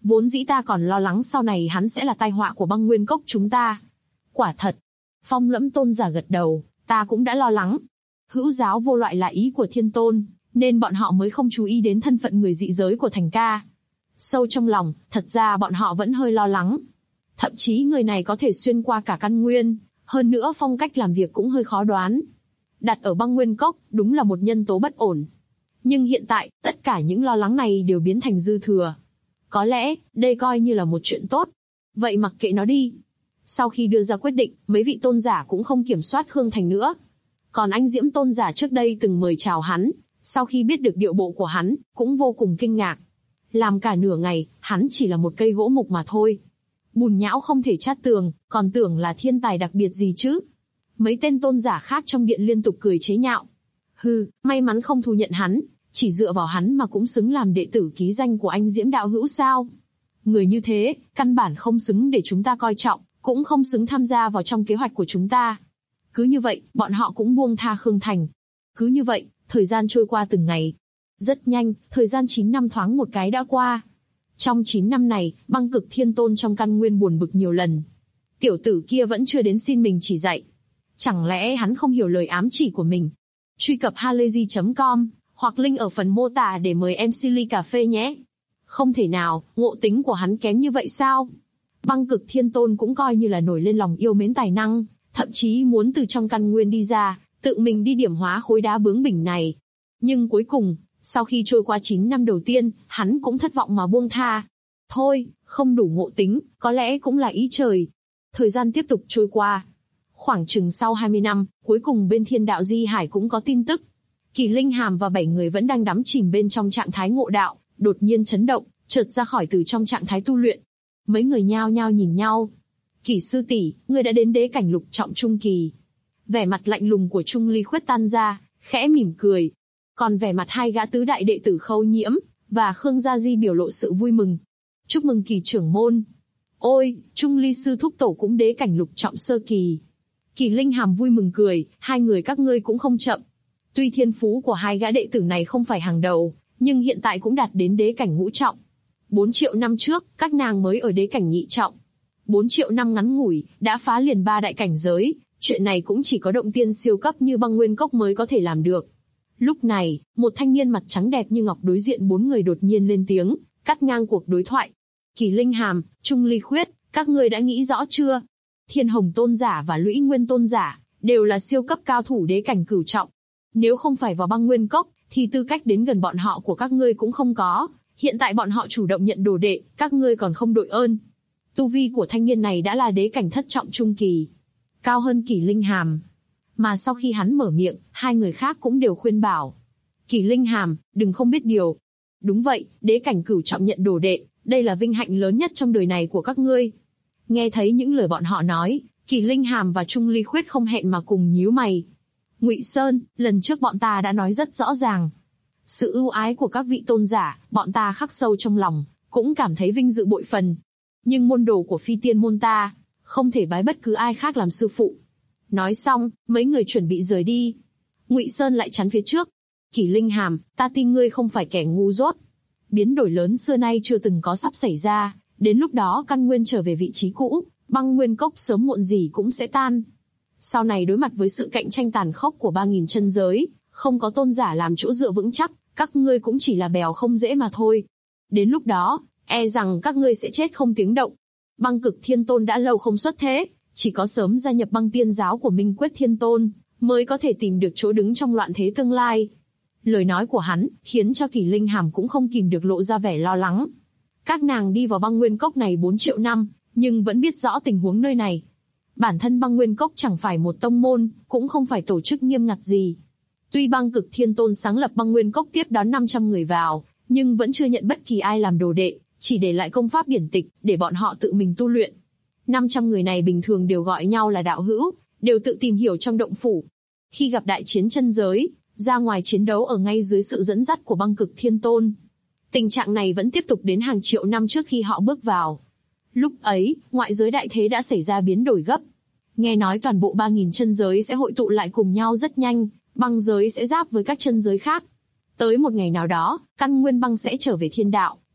Speaker 2: Vốn dĩ ta còn lo lắng sau này hắn sẽ là tai họa của băng nguyên cốc chúng ta. Quả thật. Phong Lẫm tôn giả gật đầu, ta cũng đã lo lắng. Hữu giáo vô loại là ý của Thiên Tôn, nên bọn họ mới không chú ý đến thân phận người dị giới của Thành Ca. Sâu trong lòng, thật ra bọn họ vẫn hơi lo lắng. Thậm chí người này có thể xuyên qua cả căn nguyên, hơn nữa phong cách làm việc cũng hơi khó đoán. Đặt ở băng nguyên cốc, đúng là một nhân tố bất ổn. Nhưng hiện tại, tất cả những lo lắng này đều biến thành dư thừa. Có lẽ, đây coi như là một chuyện tốt. Vậy mặc kệ nó đi. Sau khi đưa ra quyết định, mấy vị tôn giả cũng không kiểm soát Khương Thành nữa. Còn anh Diễm tôn giả trước đây từng mời chào hắn, sau khi biết được điệu bộ của hắn, cũng vô cùng kinh ngạc. Làm cả nửa ngày, hắn chỉ là một cây gỗ mục mà thôi. Bùn nhão không thể chát tường, còn tưởng là thiên tài đặc biệt gì chứ. Mấy tên tôn giả khác trong điện liên tục cười chế nhạo. Hừ, may mắn không thu nhận hắn, chỉ dựa vào hắn mà cũng xứng làm đệ tử ký danh của anh Diễm đạo hữu sao. Người như thế, căn bản không xứng để chúng ta coi trọng, cũng không xứng tham gia vào trong kế hoạch của chúng ta. Cứ như vậy, bọn họ cũng buông tha Khương Thành. Cứ như vậy, thời gian trôi qua từng ngày. Rất nhanh, thời gian 9 năm thoáng một cái đã qua. Trong 9 năm này, Băng Cực Thiên Tôn trong căn nguyên buồn bực nhiều lần. Tiểu tử kia vẫn chưa đến xin mình chỉ dạy. Chẳng lẽ hắn không hiểu lời ám chỉ của mình? Truy cập halayzi.com, hoặc link ở phần mô tả để mời MC ly cà phê nhé. Không thể nào, ngộ tính của hắn kém như vậy sao? Băng Cực Thiên Tôn cũng coi như là nổi lên lòng yêu mến tài năng, thậm chí muốn từ trong căn nguyên đi ra, tự mình đi điểm hóa khối đá bướng bỉnh này. Nhưng cuối cùng, sau khi trôi qua 9 năm đầu tiên, hắn cũng thất vọng mà buông tha. Thôi, không đủ ngộ tính, có lẽ cũng là ý trời. Thời gian tiếp tục trôi qua. Khoảng chừng sau 20 năm, cuối cùng bên Thiên Đạo Di Hải cũng có tin tức. Kỳ Linh Hàm và 7 người vẫn đang đắm chìm bên trong trạng thái ngộ đạo, đột nhiên chấn động, chợt ra khỏi từ trong trạng thái tu luyện. Mấy người nhao nhao nhìn nhau. Kỳ sư tỷ, ngươi đã đến đế cảnh lục trọng trung kỳ. Vẻ mặt lạnh lùng của Trung Ly Khuyết tan ra, khẽ mỉm cười. Còn vẻ mặt hai gã tứ đại đệ tử Khâu Nhiễm và Khương Gia Di biểu lộ sự vui mừng. Chúc mừng Kỳ trưởng môn. Ôi, Trung Ly sư thúc tổ cũng đế cảnh lục trọng sơ kỳ. Kỳ Linh Hàm vui mừng cười, hai người các ngươi cũng không chậm. Tuy thiên phú của hai gã đệ tử này không phải hàng đầu, nhưng hiện tại cũng đạt đến đế cảnh ngũ trọng. 4 triệu năm trước, các nàng mới ở đế cảnh nhị trọng. 4 triệu năm ngắn ngủi, đã phá liền 3 đại cảnh giới, chuyện này cũng chỉ có động tiên siêu cấp như Băng Nguyên Cốc mới có thể làm được. Lúc này, một thanh niên mặt trắng đẹp như ngọc đối diện 4 người đột nhiên lên tiếng, cắt ngang cuộc đối thoại. Kỳ Linh Hàm, Trung Ly Khuyết, các ngươi đã nghĩ rõ chưa? Thiên Hồng Tôn giả và Lũy Nguyên Tôn giả, đều là siêu cấp cao thủ đế cảnh cửu trọng. Nếu không phải vào Băng Nguyên Cốc, thì tư cách đến gần bọn họ của các ngươi cũng không có. Hiện tại bọn họ chủ động nhận đồ đệ, các ngươi còn không đội ơn. Tu vi của thanh niên này đã là đế cảnh thất trọng trung kỳ, cao hơn Kỳ Linh Hàm. Mà sau khi hắn mở miệng, hai người khác cũng đều khuyên bảo. Kỳ Linh Hàm, đừng không biết điều. Đúng vậy, đế cảnh cửu trọng nhận đồ đệ, đây là vinh hạnh lớn nhất trong đời này của các ngươi. Nghe thấy những lời bọn họ nói, Kỳ Linh Hàm và Trung Ly Khuyết không hẹn mà cùng nhíu mày. Ngụy Sơn, lần trước bọn ta đã nói rất rõ ràng. Sự ưu ái của các vị tôn giả, bọn ta khắc sâu trong lòng, cũng cảm thấy vinh dự bội phần. Nhưng môn đồ của Phi Tiên môn ta, không thể bái bất cứ ai khác làm sư phụ. Nói xong, mấy người chuẩn bị rời đi. Ngụy Sơn lại chắn phía trước. Kỳ Linh Hàm, ta tin ngươi không phải kẻ ngu dốt. Biến đổi lớn xưa nay chưa từng có sắp xảy ra, đến lúc đó căn nguyên trở về vị trí cũ, Băng Nguyên Cốc sớm muộn gì cũng sẽ tan. Sau này đối mặt với sự cạnh tranh tàn khốc của 3.000 chân giới, không có tôn giả làm chỗ dựa vững chắc, các ngươi cũng chỉ là bèo không dễ mà thôi. Đến lúc đó, e rằng các ngươi sẽ chết không tiếng động. Băng Cực Thiên Tôn đã lâu không xuất thế, chỉ có sớm gia nhập Băng Tiên giáo của Minh Quyết Thiên Tôn, mới có thể tìm được chỗ đứng trong loạn thế tương lai. Lời nói của hắn, khiến cho Kỳ Linh Hàm cũng không kìm được lộ ra vẻ lo lắng. Các nàng đi vào Băng Nguyên Cốc này 4 triệu năm, nhưng vẫn biết rõ tình huống nơi này. Bản thân Băng Nguyên Cốc chẳng phải một tông môn, cũng không phải tổ chức nghiêm ngặt gì. Tuy Băng Cực Thiên Tôn sáng lập Băng Nguyên Cốc tiếp đón 500 người vào, nhưng vẫn chưa nhận bất kỳ ai làm đồ đệ, chỉ để lại công pháp điển tịch, để bọn họ tự mình tu luyện. 500 người này bình thường đều gọi nhau là đạo hữu, đều tự tìm hiểu trong động phủ. Khi gặp đại chiến chân giới, ra ngoài chiến đấu ở ngay dưới sự dẫn dắt của Băng Cực Thiên Tôn. Tình trạng này vẫn tiếp tục đến hàng triệu năm trước khi họ bước vào. Lúc ấy, ngoại giới đại thế đã xảy ra biến đổi gấp. Nghe nói toàn bộ 3.000 chân giới sẽ hội tụ lại cùng nhau rất nhanh, băng giới sẽ giáp với các chân giới khác. Tới một ngày nào đó, căn nguyên băng sẽ trở về thiên đạo,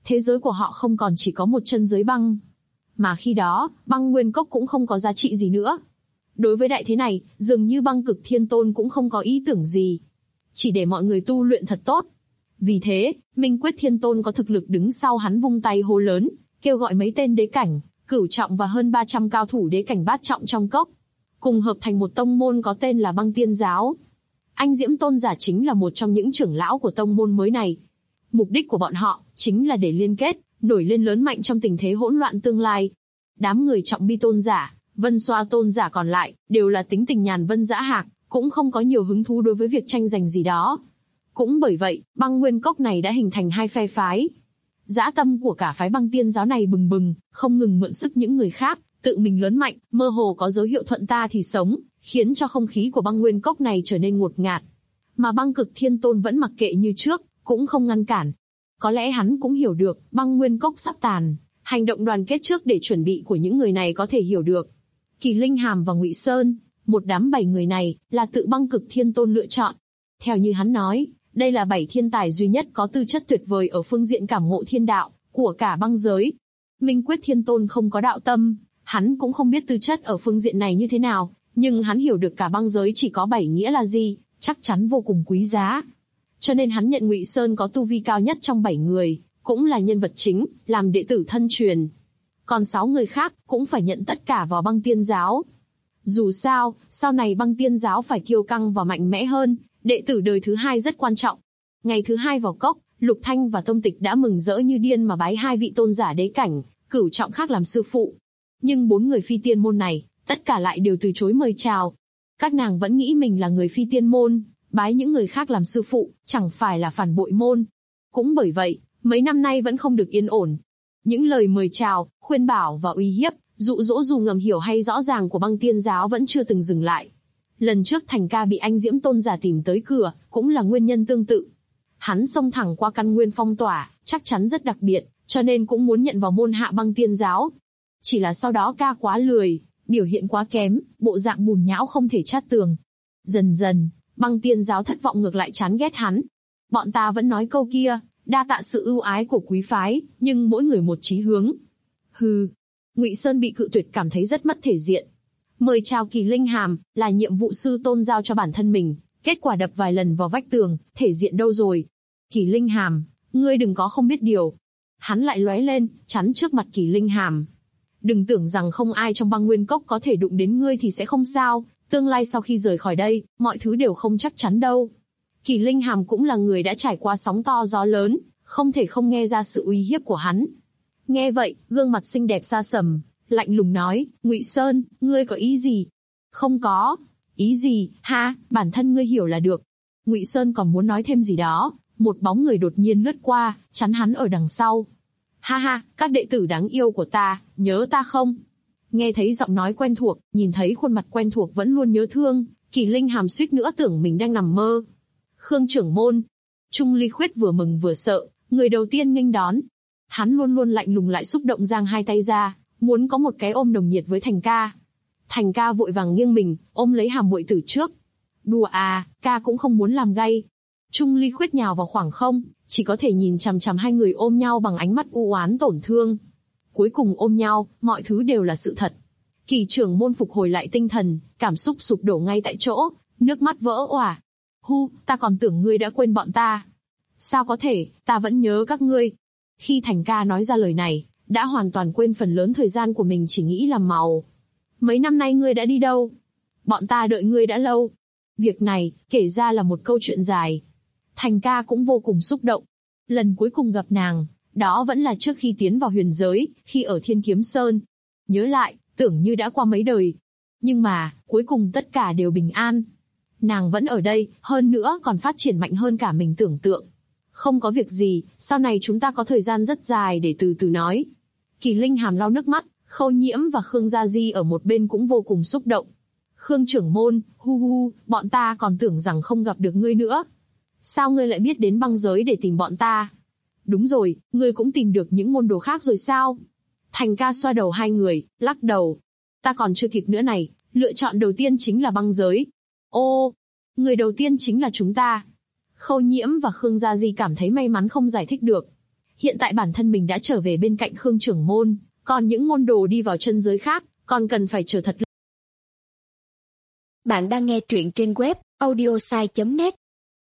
Speaker 2: Thế giới của họ không còn chỉ có một chân giới băng. Mà khi đó, băng nguyên cốc cũng không có giá trị gì nữa. Đối với đại thế này, dường như băng cực thiên tôn cũng không có ý tưởng gì. Chỉ để mọi người tu luyện thật tốt. Vì thế, Minh Quyết Thiên Tôn có thực lực đứng sau hắn vung tay hô lớn, kêu gọi mấy tên đế cảnh, cửu trọng và hơn 300 cao thủ đế cảnh bát trọng trong cốc. Cùng hợp thành một tông môn có tên là Băng Tiên Giáo. Anh Diễm Tôn giả chính là một trong những trưởng lão của tông môn mới này. Mục đích của bọn họ chính là để liên kết, nổi lên lớn mạnh trong tình thế hỗn loạn tương lai. Đám người Trọng Bi Tôn giả, Vân Xoa Tôn giả còn lại, đều là tính tình nhàn vân dã hạc, cũng không có nhiều hứng thú đối với việc tranh giành gì đó. Cũng bởi vậy, băng nguyên cốc này đã hình thành hai phe phái. Dã tâm của cả phái Băng Tiên Giáo này bừng bừng, không ngừng mượn sức những người khác, tự mình lớn mạnh, mơ hồ có dấu hiệu thuận ta thì sống, khiến cho không khí của băng nguyên cốc này trở nên ngột ngạt. Mà Băng Cực Thiên Tôn vẫn mặc kệ như trước, cũng không ngăn cản. Có lẽ hắn cũng hiểu được, băng nguyên cốc sắp tàn, hành động đoàn kết trước để chuẩn bị của những người này có thể hiểu được. Kỳ Linh Hàm và Ngụy Sơn, một đám 7 người này, là tự Băng Cực Thiên Tôn lựa chọn. Theo như hắn nói, đây là 7 thiên tài duy nhất có tư chất tuyệt vời ở phương diện cảm ngộ thiên đạo, của cả băng giới. Minh Quyết Thiên Tôn không có đạo tâm, hắn cũng không biết tư chất ở phương diện này như thế nào, nhưng hắn hiểu được cả băng giới chỉ có 7 nghĩa là gì, chắc chắn vô cùng quý giá. Cho nên hắn nhận Ngụy Sơn có tu vi cao nhất trong 7 người, cũng là nhân vật chính, làm đệ tử thân truyền. Còn 6 người khác, cũng phải nhận tất cả vào Băng Tiên Giáo. Dù sao, sau này Băng Tiên Giáo phải kiêu căng và mạnh mẽ hơn, đệ tử đời thứ 2 rất quan trọng. Ngày thứ 2 vào cốc, Lục Thanh và Tông Tịch đã mừng rỡ như điên mà bái 2 vị tôn giả đế cảnh, cửu trọng khác làm sư phụ. Nhưng 4 người phi tiên môn này, tất cả lại đều từ chối mời chào. Các nàng vẫn nghĩ mình là người phi tiên môn, bái những người khác làm sư phụ, chẳng phải là phản bội môn. Cũng bởi vậy, mấy năm nay vẫn không được yên ổn. Những lời mời chào, khuyên bảo và uy hiếp, dụ dỗ dù ngầm hiểu hay rõ ràng của Băng Tiên Giáo vẫn chưa từng dừng lại. Lần trước Thành Ca bị anh Diễm Tôn giả tìm tới cửa, cũng là nguyên nhân tương tự. Hắn xông thẳng qua căn nguyên phong tỏa, chắc chắn rất đặc biệt, cho nên cũng muốn nhận vào môn hạ Băng Tiên Giáo. Chỉ là sau đó ca quá lười, biểu hiện quá kém, bộ dạng bùn nhão không thể chát tường. Dần dần, Băng Tiên Giáo thất vọng ngược lại chán ghét hắn. Bọn ta vẫn nói câu kia, đa tạ sự ưu ái của quý phái, nhưng mỗi người một chí hướng. Hừ. Ngụy Sơn bị cự tuyệt cảm thấy rất mất thể diện. Mời chào Kỳ Linh Hàm, là nhiệm vụ sư tôn giao cho bản thân mình, kết quả đập vài lần vào vách tường, thể diện đâu rồi. Kỳ Linh Hàm, ngươi đừng có không biết điều. Hắn lại lóe lên, chắn trước mặt Kỳ Linh Hàm. Đừng tưởng rằng không ai trong băng nguyên cốc có thể đụng đến ngươi thì sẽ không sao, tương lai sau khi rời khỏi đây, mọi thứ đều không chắc chắn đâu. Kỳ Linh Hàm cũng là người đã trải qua sóng to gió lớn, không thể không nghe ra sự uy hiếp của hắn. Nghe vậy, gương mặt xinh đẹp xa sầm, lạnh lùng nói, Ngụy Sơn, ngươi có ý gì? Không có. Ý gì, ha, bản thân ngươi hiểu là được. Ngụy Sơn còn muốn nói thêm gì đó, một bóng người đột nhiên lướt qua, chắn hắn ở đằng sau. Ha ha, các đệ tử đáng yêu của ta, nhớ ta không? Nghe thấy giọng nói quen thuộc, nhìn thấy khuôn mặt quen thuộc vẫn luôn nhớ thương, Kỳ Linh Hàm suýt nữa tưởng mình đang nằm mơ. Khương trưởng môn. Trung Ly Khuyết vừa mừng vừa sợ, người đầu tiên nghênh đón. Hắn luôn luôn lạnh lùng lại xúc động giang hai tay ra, muốn có một cái ôm nồng nhiệt với Thành Ca. Thành Ca vội vàng nghiêng mình, ôm lấy Hàm muội tử trước. Đùa à, ca cũng không muốn làm gay. Trung Ly Khuyết nhào vào khoảng không, chỉ có thể nhìn chằm chằm hai người ôm nhau bằng ánh mắt u oán tổn thương. Cuối cùng ôm nhau, mọi thứ đều là sự thật. Kỳ trưởng môn phục hồi lại tinh thần, cảm xúc sụp đổ ngay tại chỗ, nước mắt vỡ òa. Hu, ta còn tưởng ngươi đã quên bọn ta. Sao có thể, ta vẫn nhớ các ngươi. Khi Thành Ca nói ra lời này, đã hoàn toàn quên phần lớn thời gian của mình chỉ nghĩ làm màu. Mấy năm nay ngươi đã đi đâu? Bọn ta đợi ngươi đã lâu. Việc này, kể ra là một câu chuyện dài. Thành Ca cũng vô cùng xúc động. Lần cuối cùng gặp nàng, đó vẫn là trước khi tiến vào huyền giới, khi ở Thiên Kiếm Sơn. Nhớ lại, tưởng như đã qua mấy đời. Nhưng mà, cuối cùng tất cả đều bình an. Nàng vẫn ở đây, hơn nữa còn phát triển mạnh hơn cả mình tưởng tượng. Không có việc gì, sau này chúng ta có thời gian rất dài để từ từ nói. Kỳ Linh Hàm lau nước mắt, Khâu Nhiễm và Khương Gia Di ở một bên cũng vô cùng xúc động. Khương trưởng môn, hu hu, bọn ta còn tưởng rằng không gặp được ngươi nữa. Sao ngươi lại biết đến băng giới để tìm bọn ta? Đúng rồi, ngươi cũng tìm được những môn đồ khác rồi sao? Thành Ca xoa đầu hai người, lắc đầu. Ta còn chưa kịp nữa này, lựa chọn đầu tiên chính là băng giới. Ô, người đầu tiên chính là chúng ta. Khâu Nhiễm và Khương Gia Di cảm thấy may mắn không giải thích được. Hiện tại bản thân mình đã trở về bên cạnh Khương trưởng môn, còn những môn đồ đi vào chân giới khác, còn cần phải chờ thật.
Speaker 3: Bạn đang nghe truyện trên web audiosai.net.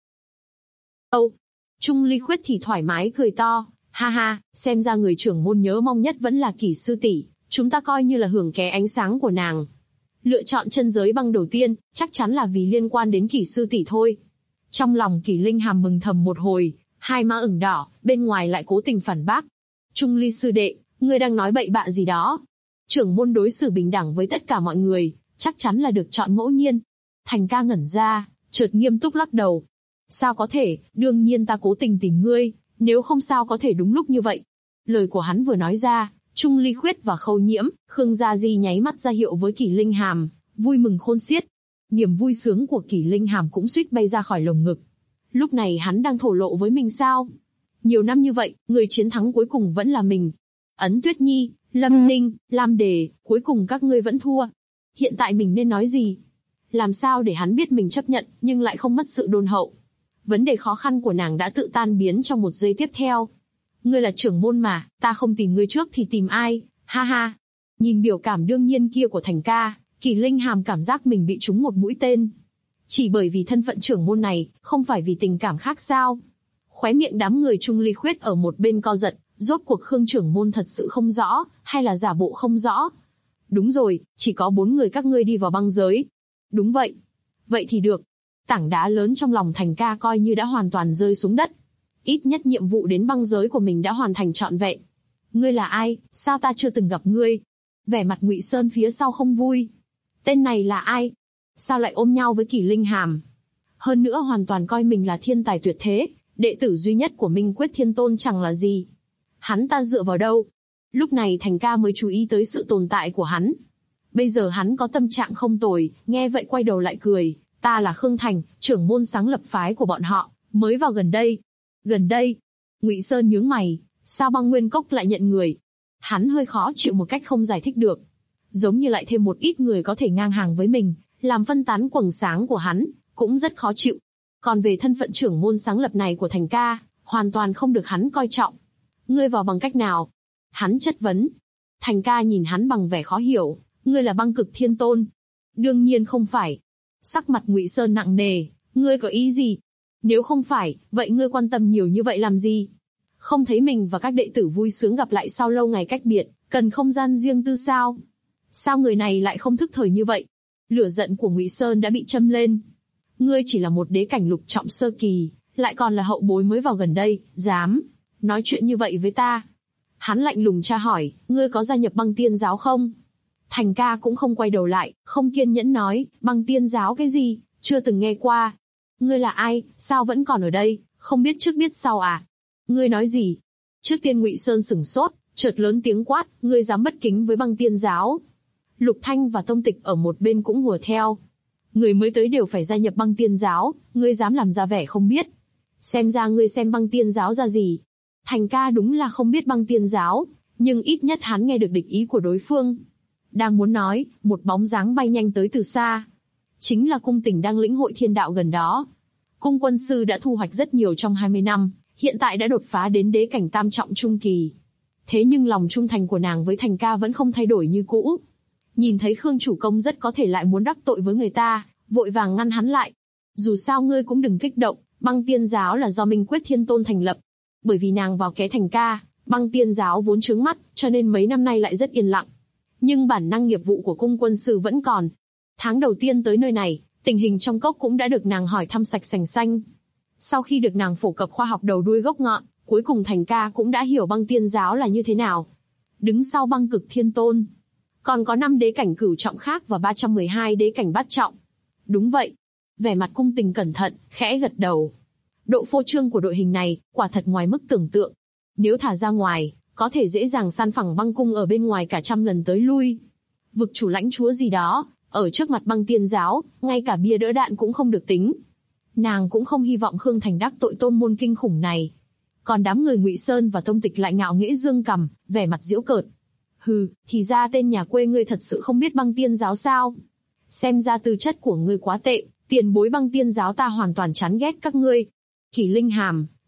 Speaker 2: Trung Ly Khuyết thì thoải mái cười to, ha ha, xem ra người trưởng môn nhớ mong nhất vẫn là Kỷ sư tỷ, chúng ta coi như là hưởng ké ánh sáng của nàng. Lựa chọn chân giới băng đầu tiên, chắc chắn là vì liên quan đến Kỷ sư tỷ thôi. Trong lòng Kỷ Linh Hàm mừng thầm một hồi, hai má ửng đỏ, bên ngoài lại cố tình phản bác. Trung Ly sư đệ, ngươi đang nói bậy bạ gì đó? Trưởng môn đối xử bình đẳng với tất cả mọi người, chắc chắn là được chọn ngẫu nhiên. Thành ca ngẩn ra, chợt nghiêm túc lắc đầu. Sao có thể, đương nhiên ta cố tình tìm ngươi, nếu không sao có thể đúng lúc như vậy. Lời của hắn vừa nói ra, Trung Ly Khuyết và Khâu Nhiễm, Khương Gia Di nháy mắt ra hiệu với Kỷ Linh Hàm, vui mừng khôn xiết. Niềm vui sướng của Kỷ Linh Hàm cũng suýt bay ra khỏi lồng ngực. Lúc này hắn đang thổ lộ với mình sao? Nhiều năm như vậy, người chiến thắng cuối cùng vẫn là mình. Ấn Tuyết Nhi, Lâm Ninh, Lam Đề, cuối cùng các ngươi vẫn thua. Hiện tại mình nên nói gì? Làm sao để hắn biết mình chấp nhận, nhưng lại không mất sự đôn hậu? Vấn đề khó khăn của nàng đã tự tan biến trong một giây tiếp theo. Ngươi là trưởng môn mà, ta không tìm ngươi trước thì tìm ai, ha ha. Nhìn biểu cảm đương nhiên kia của Thành ca, Kỷ Linh Hàm cảm giác mình bị trúng một mũi tên. Chỉ bởi vì thân phận trưởng môn này, không phải vì tình cảm khác sao? Khóe miệng đám người Trung Ly Khuyết ở một bên co giật, rốt cuộc Khương trưởng môn thật sự không rõ, hay là giả bộ không rõ? Đúng rồi, chỉ có 4 người các ngươi đi vào băng giới. Đúng vậy. Vậy thì được. Tảng đá lớn trong lòng Thành ca coi như đã hoàn toàn rơi xuống đất. Ít nhất nhiệm vụ đến băng giới của mình đã hoàn thành trọn vẹn. Ngươi là ai, sao ta chưa từng gặp ngươi? Vẻ mặt Ngụy Sơn phía sau không vui. Tên này là ai? Sao lại ôm nhau với Kỷ Linh Hàm? Hơn nữa hoàn toàn coi mình là thiên tài tuyệt thế, đệ tử duy nhất của Minh Quyết Thiên Tôn chẳng là gì. Hắn ta dựa vào đâu? Lúc này Thành ca mới chú ý tới sự tồn tại của hắn. Bây giờ hắn có tâm trạng không tồi, nghe vậy quay đầu lại cười. Ta là Khương Thành, trưởng môn sáng lập phái của bọn họ, mới vào gần đây. Gần đây? Ngụy Sơn nhướng mày, sao băng nguyên cốc lại nhận người? Hắn hơi khó chịu một cách không giải thích được. Giống như lại thêm một ít người có thể ngang hàng với mình, làm phân tán quầng sáng của hắn, cũng rất khó chịu. Còn về thân phận trưởng môn sáng lập này của Thành ca, hoàn toàn không được hắn coi trọng. Ngươi vào bằng cách nào? Hắn chất vấn. Thành ca nhìn hắn bằng vẻ khó hiểu, ngươi là băng cực thiên tôn. Đương nhiên không phải. Sắc mặt Ngụy Sơn nặng nề, ngươi có ý gì? Nếu không phải, vậy ngươi quan tâm nhiều như vậy làm gì? Không thấy mình và các đệ tử vui sướng gặp lại sau lâu ngày cách biệt, cần không gian riêng tư sao? Sao người này lại không thức thời như vậy? Lửa giận của Ngụy Sơn đã bị châm lên. Ngươi chỉ là một đế cảnh lục trọng sơ kỳ, lại còn là hậu bối mới vào gần đây, dám nói chuyện như vậy với ta? Hắn lạnh lùng tra hỏi, ngươi có gia nhập băng tiên giáo không? Thành ca cũng không quay đầu lại, không kiên nhẫn nói, băng tiên giáo cái gì, chưa từng nghe qua. Ngươi là ai, sao vẫn còn ở đây, không biết trước biết sau à? Ngươi nói gì? Trước tiên Ngụy Sơn sửng sốt, chợt lớn tiếng quát, ngươi dám bất kính với băng tiên giáo. Lục Thanh và Tông Tịch ở một bên cũng hùa theo. Người mới tới đều phải gia nhập băng tiên giáo, ngươi dám làm ra vẻ không biết. Xem ra ngươi xem băng tiên giáo ra gì. Thành ca đúng là không biết băng tiên giáo, nhưng ít nhất hắn nghe được địch ý của đối phương. Đang muốn nói, một bóng dáng bay nhanh tới từ xa. Chính là cung Tình đang lĩnh hội thiên đạo gần đó. Cung quân sư đã thu hoạch rất nhiều trong 20 năm, hiện tại đã đột phá đến đế cảnh tam trọng trung kỳ. Thế nhưng lòng trung thành của nàng với Thành ca vẫn không thay đổi như cũ. Nhìn thấy Khương chủ công rất có thể lại muốn đắc tội với người ta, vội vàng ngăn hắn lại. Dù sao ngươi cũng đừng kích động, băng tiên giáo là do Minh Quyết Thiên Tôn thành lập. Bởi vì nàng vào ké Thành ca, băng tiên giáo vốn trướng mắt, cho nên mấy năm nay lại rất yên lặng. Nhưng bản năng nghiệp vụ của cung quân sư vẫn còn. Tháng đầu tiên tới nơi này, tình hình trong cốc cũng đã được nàng hỏi thăm sạch sành xanh. Sau khi được nàng phổ cập khoa học đầu đuôi gốc ngọn, cuối cùng Thành ca cũng đã hiểu băng tiên giáo là như thế nào. Đứng sau băng cực thiên tôn, còn có 5 đế cảnh cửu trọng khác và 312 đế cảnh bát trọng. Đúng vậy. Vẻ mặt cung Tình cẩn thận, khẽ gật đầu. Độ phô trương của đội hình này, quả thật ngoài mức tưởng tượng. Nếu thả ra ngoài, có thể dễ dàng san phẳng băng cung ở bên ngoài cả trăm lần tới lui. Vực chủ lãnh chúa gì đó, ở trước mặt băng tiên giáo, ngay cả bia đỡ đạn cũng không được tính. Nàng cũng không hy vọng Khương Thành đắc tội tôn môn kinh khủng này. Còn đám người Ngụy Sơn và Tông Tịch lại ngạo nghễ dương cằm, vẻ mặt giễu cợt. Hừ, thì ra tên nhà quê ngươi thật sự không biết băng tiên giáo sao? Xem ra tư chất của ngươi quá tệ, tiền bối băng tiên giáo ta hoàn toàn chán ghét các ngươi. Kỷ Linh Hàm,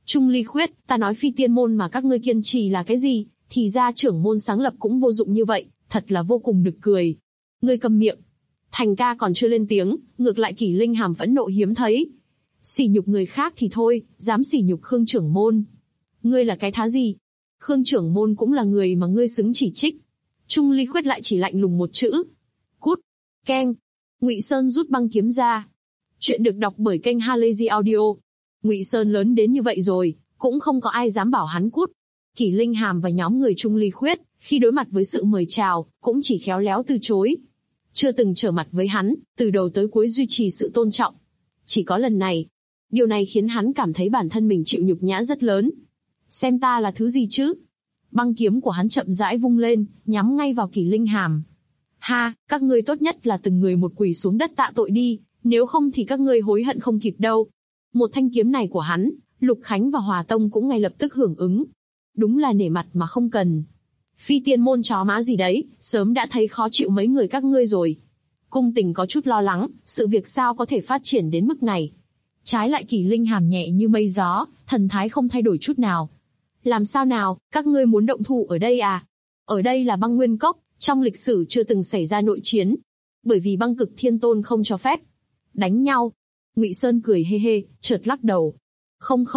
Speaker 2: Trung Ly Khuyết, ta nói phi tiên môn mà các ngươi kiên trì là cái gì, thì ra trưởng môn sáng lập cũng vô dụng như vậy, thật là vô cùng nực cười. Ngươi câm miệng. Thành ca còn chưa lên tiếng, ngược lại Kỷ Linh Hàm phẫn nộ hiếm thấy. Sỉ nhục người khác thì thôi, dám sỉ nhục Khương trưởng môn. Ngươi là cái thá gì? Khương trưởng môn cũng là người mà ngươi xứng chỉ trích. Trung Ly Khuyết lại chỉ lạnh lùng một chữ. Cút. Keng. Ngụy Sơn rút băng kiếm ra. Chuyện được đọc bởi kênh Halazy Audio. Ngụy Sơn lớn đến như vậy rồi, cũng không có ai dám bảo hắn cút. Kỷ Linh Hàm và nhóm người Trung Ly Khuyết, khi đối mặt với sự mời chào, cũng chỉ khéo léo từ chối. Chưa từng trở mặt với hắn, từ đầu tới cuối duy trì sự tôn trọng. Chỉ có lần này. Điều này khiến hắn cảm thấy bản thân mình chịu nhục nhã rất lớn. Xem ta là thứ gì chứ? Băng kiếm của hắn chậm rãi vung lên, nhắm ngay vào Kỷ Linh Hàm. Ha, các ngươi tốt nhất là từng người một quỳ xuống đất tạ tội đi, nếu không thì các ngươi hối hận không kịp đâu. Một thanh kiếm này của hắn, Lục Khánh và Hòa Tông cũng ngay lập tức hưởng ứng. Đúng là nể mặt mà không cần. Phi tiên môn chó má gì đấy, sớm đã thấy khó chịu mấy người các ngươi rồi. Cung Tình có chút lo lắng, sự việc sao có thể phát triển đến mức này. Trái lại Kỷ Linh Hàm nhẹ như mây gió, thần thái không thay đổi chút nào. Làm sao nào, các ngươi muốn động thủ ở đây à? Ở đây là Băng Nguyên Cốc, trong lịch sử chưa từng xảy ra nội chiến. Bởi vì Băng Cực Thiên Tôn không cho phép đánh nhau. Ngụy Sơn cười hê hê, chợt lắc đầu. Không,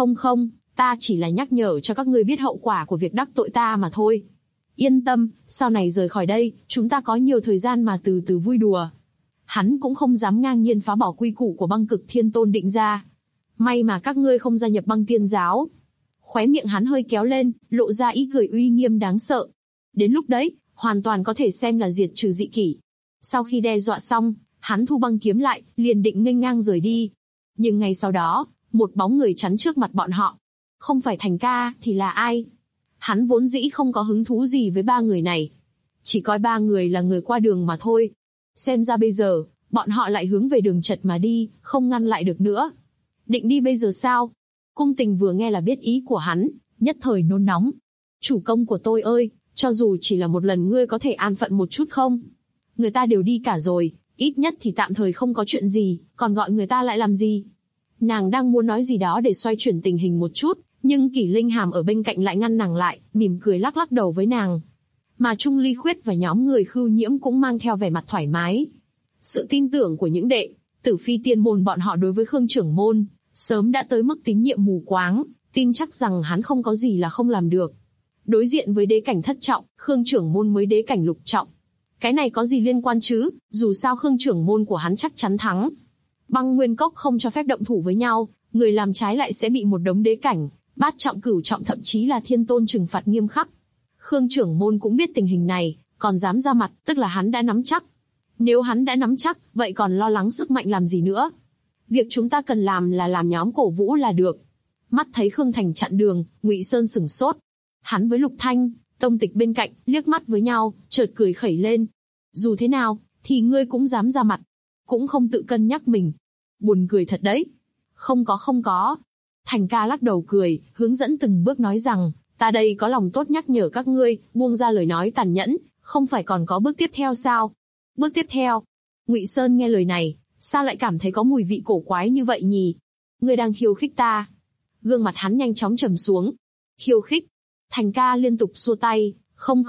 Speaker 2: ta chỉ là nhắc nhở cho các ngươi biết hậu quả của việc đắc tội ta mà thôi. Yên tâm, sau này rời khỏi đây, chúng ta có nhiều thời gian mà từ từ vui đùa. Hắn cũng không dám ngang nhiên phá bỏ quy củ của Băng Cực Thiên Tôn định ra. May mà các ngươi không gia nhập Băng Tiên giáo. Khóe miệng hắn hơi kéo lên, lộ ra ý cười uy nghiêm đáng sợ. Đến lúc đấy, hoàn toàn có thể xem là diệt trừ dị kỷ. Sau khi đe dọa xong, hắn thu băng kiếm lại, liền định nghênh ngang rời đi. Nhưng ngay sau đó, một bóng người chắn trước mặt bọn họ. Không phải Thành ca, thì là ai? Hắn vốn dĩ không có hứng thú gì với ba người này. Chỉ coi ba người là người qua đường mà thôi. Xem ra bây giờ, bọn họ lại hướng về đường chật mà đi, không ngăn lại được nữa. Định đi bây giờ sao? Cung Tình vừa nghe là biết ý của hắn, nhất thời nôn nóng. Chủ công của tôi ơi, cho dù chỉ là một lần ngươi có thể an phận một chút không? Người ta đều đi cả rồi, ít nhất thì tạm thời không có chuyện gì, còn gọi người ta lại làm gì? Nàng đang muốn nói gì đó để xoay chuyển tình hình một chút, nhưng Kỷ Linh Hàm ở bên cạnh lại ngăn nàng lại, mỉm cười lắc lắc đầu với nàng. Mà Trung Ly Khuyết và nhóm người Khưu Nhiễm cũng mang theo vẻ mặt thoải mái. Sự tin tưởng của những đệ tử Phi Tiên môn bọn họ đối với Khương trưởng môn, sớm đã tới mức tín nhiệm mù quáng, tin chắc rằng hắn không có gì là không làm được. Đối diện với đế cảnh thất trọng, Khương trưởng môn mới đế cảnh lục trọng. Cái này có gì liên quan chứ, dù sao Khương trưởng môn của hắn chắc chắn thắng. Băng Nguyên Cốc không cho phép động thủ với nhau, người làm trái lại sẽ bị một đống đế cảnh, bát trọng cửu trọng thậm chí là thiên tôn trừng phạt nghiêm khắc. Khương trưởng môn cũng biết tình hình này, còn dám ra mặt, tức là hắn đã nắm chắc. Nếu hắn đã nắm chắc, vậy còn lo lắng sức mạnh làm gì nữa? Việc chúng ta cần làm là làm nhóm cổ vũ là được. Mắt thấy Khương Thành chặn đường, Ngụy Sơn sửng sốt. Hắn với Lục Thanh, Tông Tịch bên cạnh, liếc mắt với nhau, chợt cười khẩy lên. Dù thế nào, thì ngươi cũng dám ra mặt. Cũng không tự cân nhắc mình. Buồn cười thật đấy. Không có. Thành ca lắc đầu cười, hướng dẫn từng bước nói rằng, ta đây có lòng tốt nhắc nhở các ngươi, buông ra lời nói tàn nhẫn, không phải còn có bước tiếp theo sao? Bước tiếp theo? Ngụy Sơn nghe lời này, sao lại cảm thấy có mùi vị cổ quái như vậy nhỉ? Ngươi đang khiêu khích ta. Gương mặt hắn nhanh chóng trầm xuống. Khiêu khích? Thành ca liên tục xua tay, không.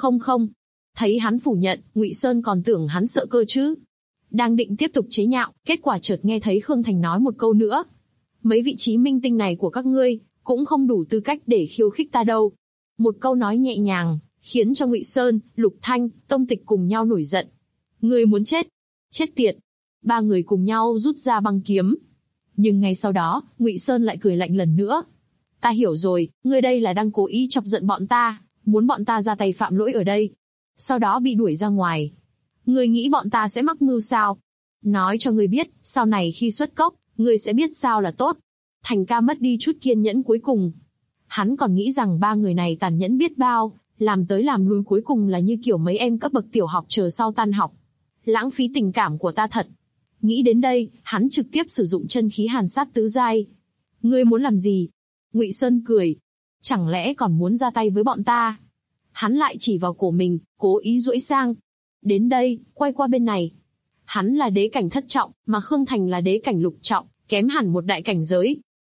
Speaker 2: Thấy hắn phủ nhận, Ngụy Sơn còn tưởng hắn sợ cơ chứ. Đang định tiếp tục chế nhạo, kết quả chợt nghe thấy Khương Thành nói một câu nữa. Mấy vị trí minh tinh này của các ngươi, cũng không đủ tư cách để khiêu khích ta đâu. Một câu nói nhẹ nhàng, khiến cho Ngụy Sơn, Lục Thanh, Tông Tịch cùng nhau nổi giận. Ngươi muốn chết? Chết tiệt! Ba người cùng nhau rút ra băng kiếm. Nhưng ngay sau đó, Ngụy Sơn lại cười lạnh lần nữa. Ta hiểu rồi, ngươi đây là đang cố ý chọc giận bọn ta, muốn bọn ta ra tay phạm lỗi ở đây. Sau đó bị đuổi ra ngoài. Ngươi nghĩ bọn ta sẽ mắc mưu sao? Nói cho ngươi biết, sau này khi xuất cốc, ngươi sẽ biết sao là tốt. Thành ca mất đi chút kiên nhẫn cuối cùng. Hắn còn nghĩ rằng ba người này tàn nhẫn biết bao, làm tới làm lui cuối cùng là như kiểu mấy em cấp bậc tiểu học chờ sau tan học. Lãng phí tình cảm của ta thật. Nghĩ đến đây, hắn trực tiếp sử dụng chân khí hàn sát tứ giai. Ngươi muốn làm gì? Ngụy Sơn cười. Chẳng lẽ còn muốn ra tay với bọn ta? Hắn lại chỉ vào cổ mình, cố ý duỗi sang. Đến đây, quay qua bên này. Hắn là đế cảnh thất trọng, mà Khương Thành là đế cảnh lục trọng, kém hẳn một đại cảnh giới.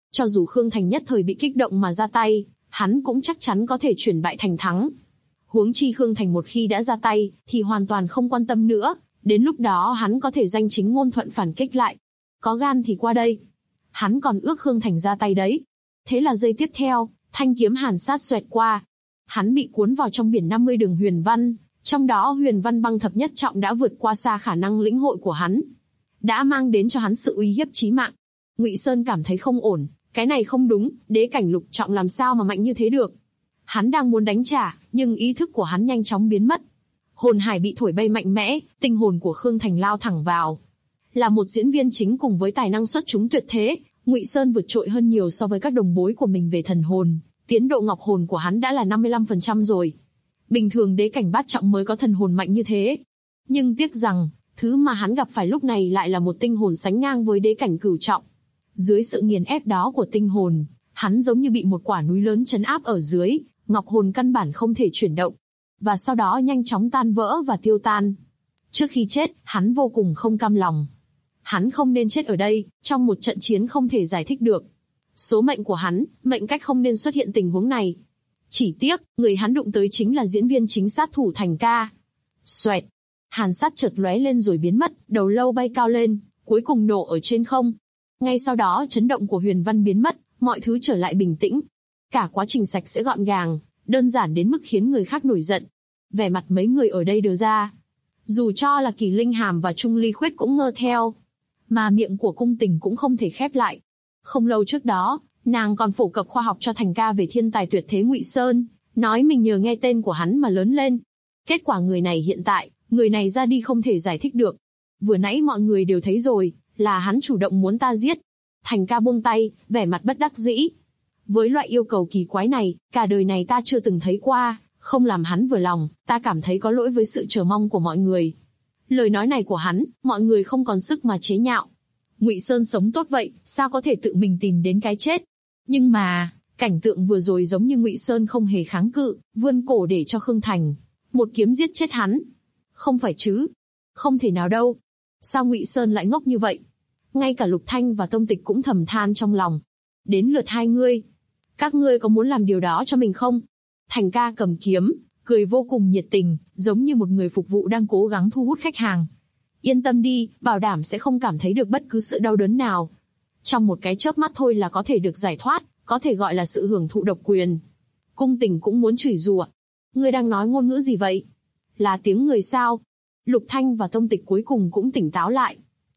Speaker 2: Cho dù Khương Thành nhất thời bị kích động mà ra tay, hắn cũng chắc chắn có thể chuyển bại thành thắng. Huống chi Khương Thành một khi đã ra tay, thì hoàn toàn không quan tâm nữa, đến lúc đó hắn có thể danh chính ngôn thuận phản kích lại. Có gan thì qua đây. Hắn còn ước Khương Thành ra tay đấy. Thế là giây tiếp theo, thanh kiếm hàn sát xoẹt qua. Hắn bị cuốn vào trong biển 50 đường huyền văn, trong đó huyền văn băng thập nhất trọng đã vượt qua xa khả năng lĩnh hội của hắn, đã mang đến cho hắn sự uy hiếp chí mạng. Ngụy Sơn cảm thấy không ổn, cái này không đúng, đế cảnh lục trọng làm sao mà mạnh như thế được. Hắn đang muốn đánh trả, nhưng ý thức của hắn nhanh chóng biến mất. Hồn hải bị thổi bay mạnh mẽ, tinh hồn của Khương Thành lao thẳng vào. Là một diễn viên chính cùng với tài năng xuất chúng tuyệt thế, Ngụy Sơn vượt trội hơn nhiều so với các đồng bối của mình về thần hồn. Tiến độ ngọc hồn của hắn đã là 55% rồi. Bình thường đế cảnh bát trọng mới có thần hồn mạnh như thế. Nhưng tiếc rằng, thứ mà hắn gặp phải lúc này lại là một tinh hồn sánh ngang với đế cảnh cửu trọng. Dưới sự nghiền ép đó của tinh hồn, hắn giống như bị một quả núi lớn trấn áp ở dưới, ngọc hồn căn bản không thể chuyển động. Và sau đó nhanh chóng tan vỡ và tiêu tan. Trước khi chết, hắn vô cùng không cam lòng. Hắn không nên chết ở đây, trong một trận chiến không thể giải thích được. Số mệnh của hắn, mệnh cách không nên xuất hiện tình huống này. Chỉ tiếc, người hắn đụng tới chính là diễn viên chính sát thủ Thành Ca. Xoẹt, hàn sát chợt lóe lên rồi biến mất, đầu lâu bay cao lên, cuối cùng nổ ở trên không. Ngay sau đó chấn động của huyền văn biến mất, mọi thứ trở lại bình tĩnh. Cả quá trình sạch sẽ gọn gàng, đơn giản đến mức khiến người khác nổi giận. Vẻ mặt mấy người ở đây đờ ra. Dù cho là Kỳ Linh Hàm và Trung Ly Khuyết cũng ngơ theo. Mà miệng của Cung Tình cũng không thể khép lại. Không lâu trước đó, nàng còn phổ cập khoa học cho Thành Ca về thiên tài tuyệt thế Ngụy Sơn, nói mình nhờ nghe tên của hắn mà lớn lên. Kết quả người này hiện tại, người này ra đi không thể giải thích được. Vừa nãy mọi người đều thấy rồi, là hắn chủ động muốn ta giết. Thành Ca buông tay, vẻ mặt bất đắc dĩ. Với loại yêu cầu kỳ quái này, cả đời này ta chưa từng thấy qua, không làm hắn vừa lòng, ta cảm thấy có lỗi với sự chờ mong của mọi người. Lời nói này của hắn, mọi người không còn sức mà chế nhạo. Ngụy Sơn sống tốt vậy, sao có thể tự mình tìm đến cái chết? Nhưng mà, cảnh tượng vừa rồi giống như Ngụy Sơn không hề kháng cự, vươn cổ để cho Khương Thành một kiếm giết chết hắn. Không phải chứ? Không thể nào đâu. Sao Ngụy Sơn lại ngốc như vậy? Ngay cả Lục Thanh và Tông Tịch cũng thầm than trong lòng. Đến lượt hai ngươi. Các ngươi có muốn làm điều đó cho mình không? Thành Ca cầm kiếm, cười vô cùng nhiệt tình, giống như một người phục vụ đang cố gắng thu hút khách hàng. Yên tâm đi, bảo đảm sẽ không cảm thấy được bất cứ sự đau đớn nào. Trong một cái chớp mắt thôi là có thể được giải thoát, có thể gọi là sự hưởng thụ độc quyền. Cung Tình cũng muốn chửi rủa. Ngươi đang nói ngôn ngữ gì vậy? Là tiếng người sao? Lục Thanh và Tông Tịch cuối cùng cũng tỉnh táo lại.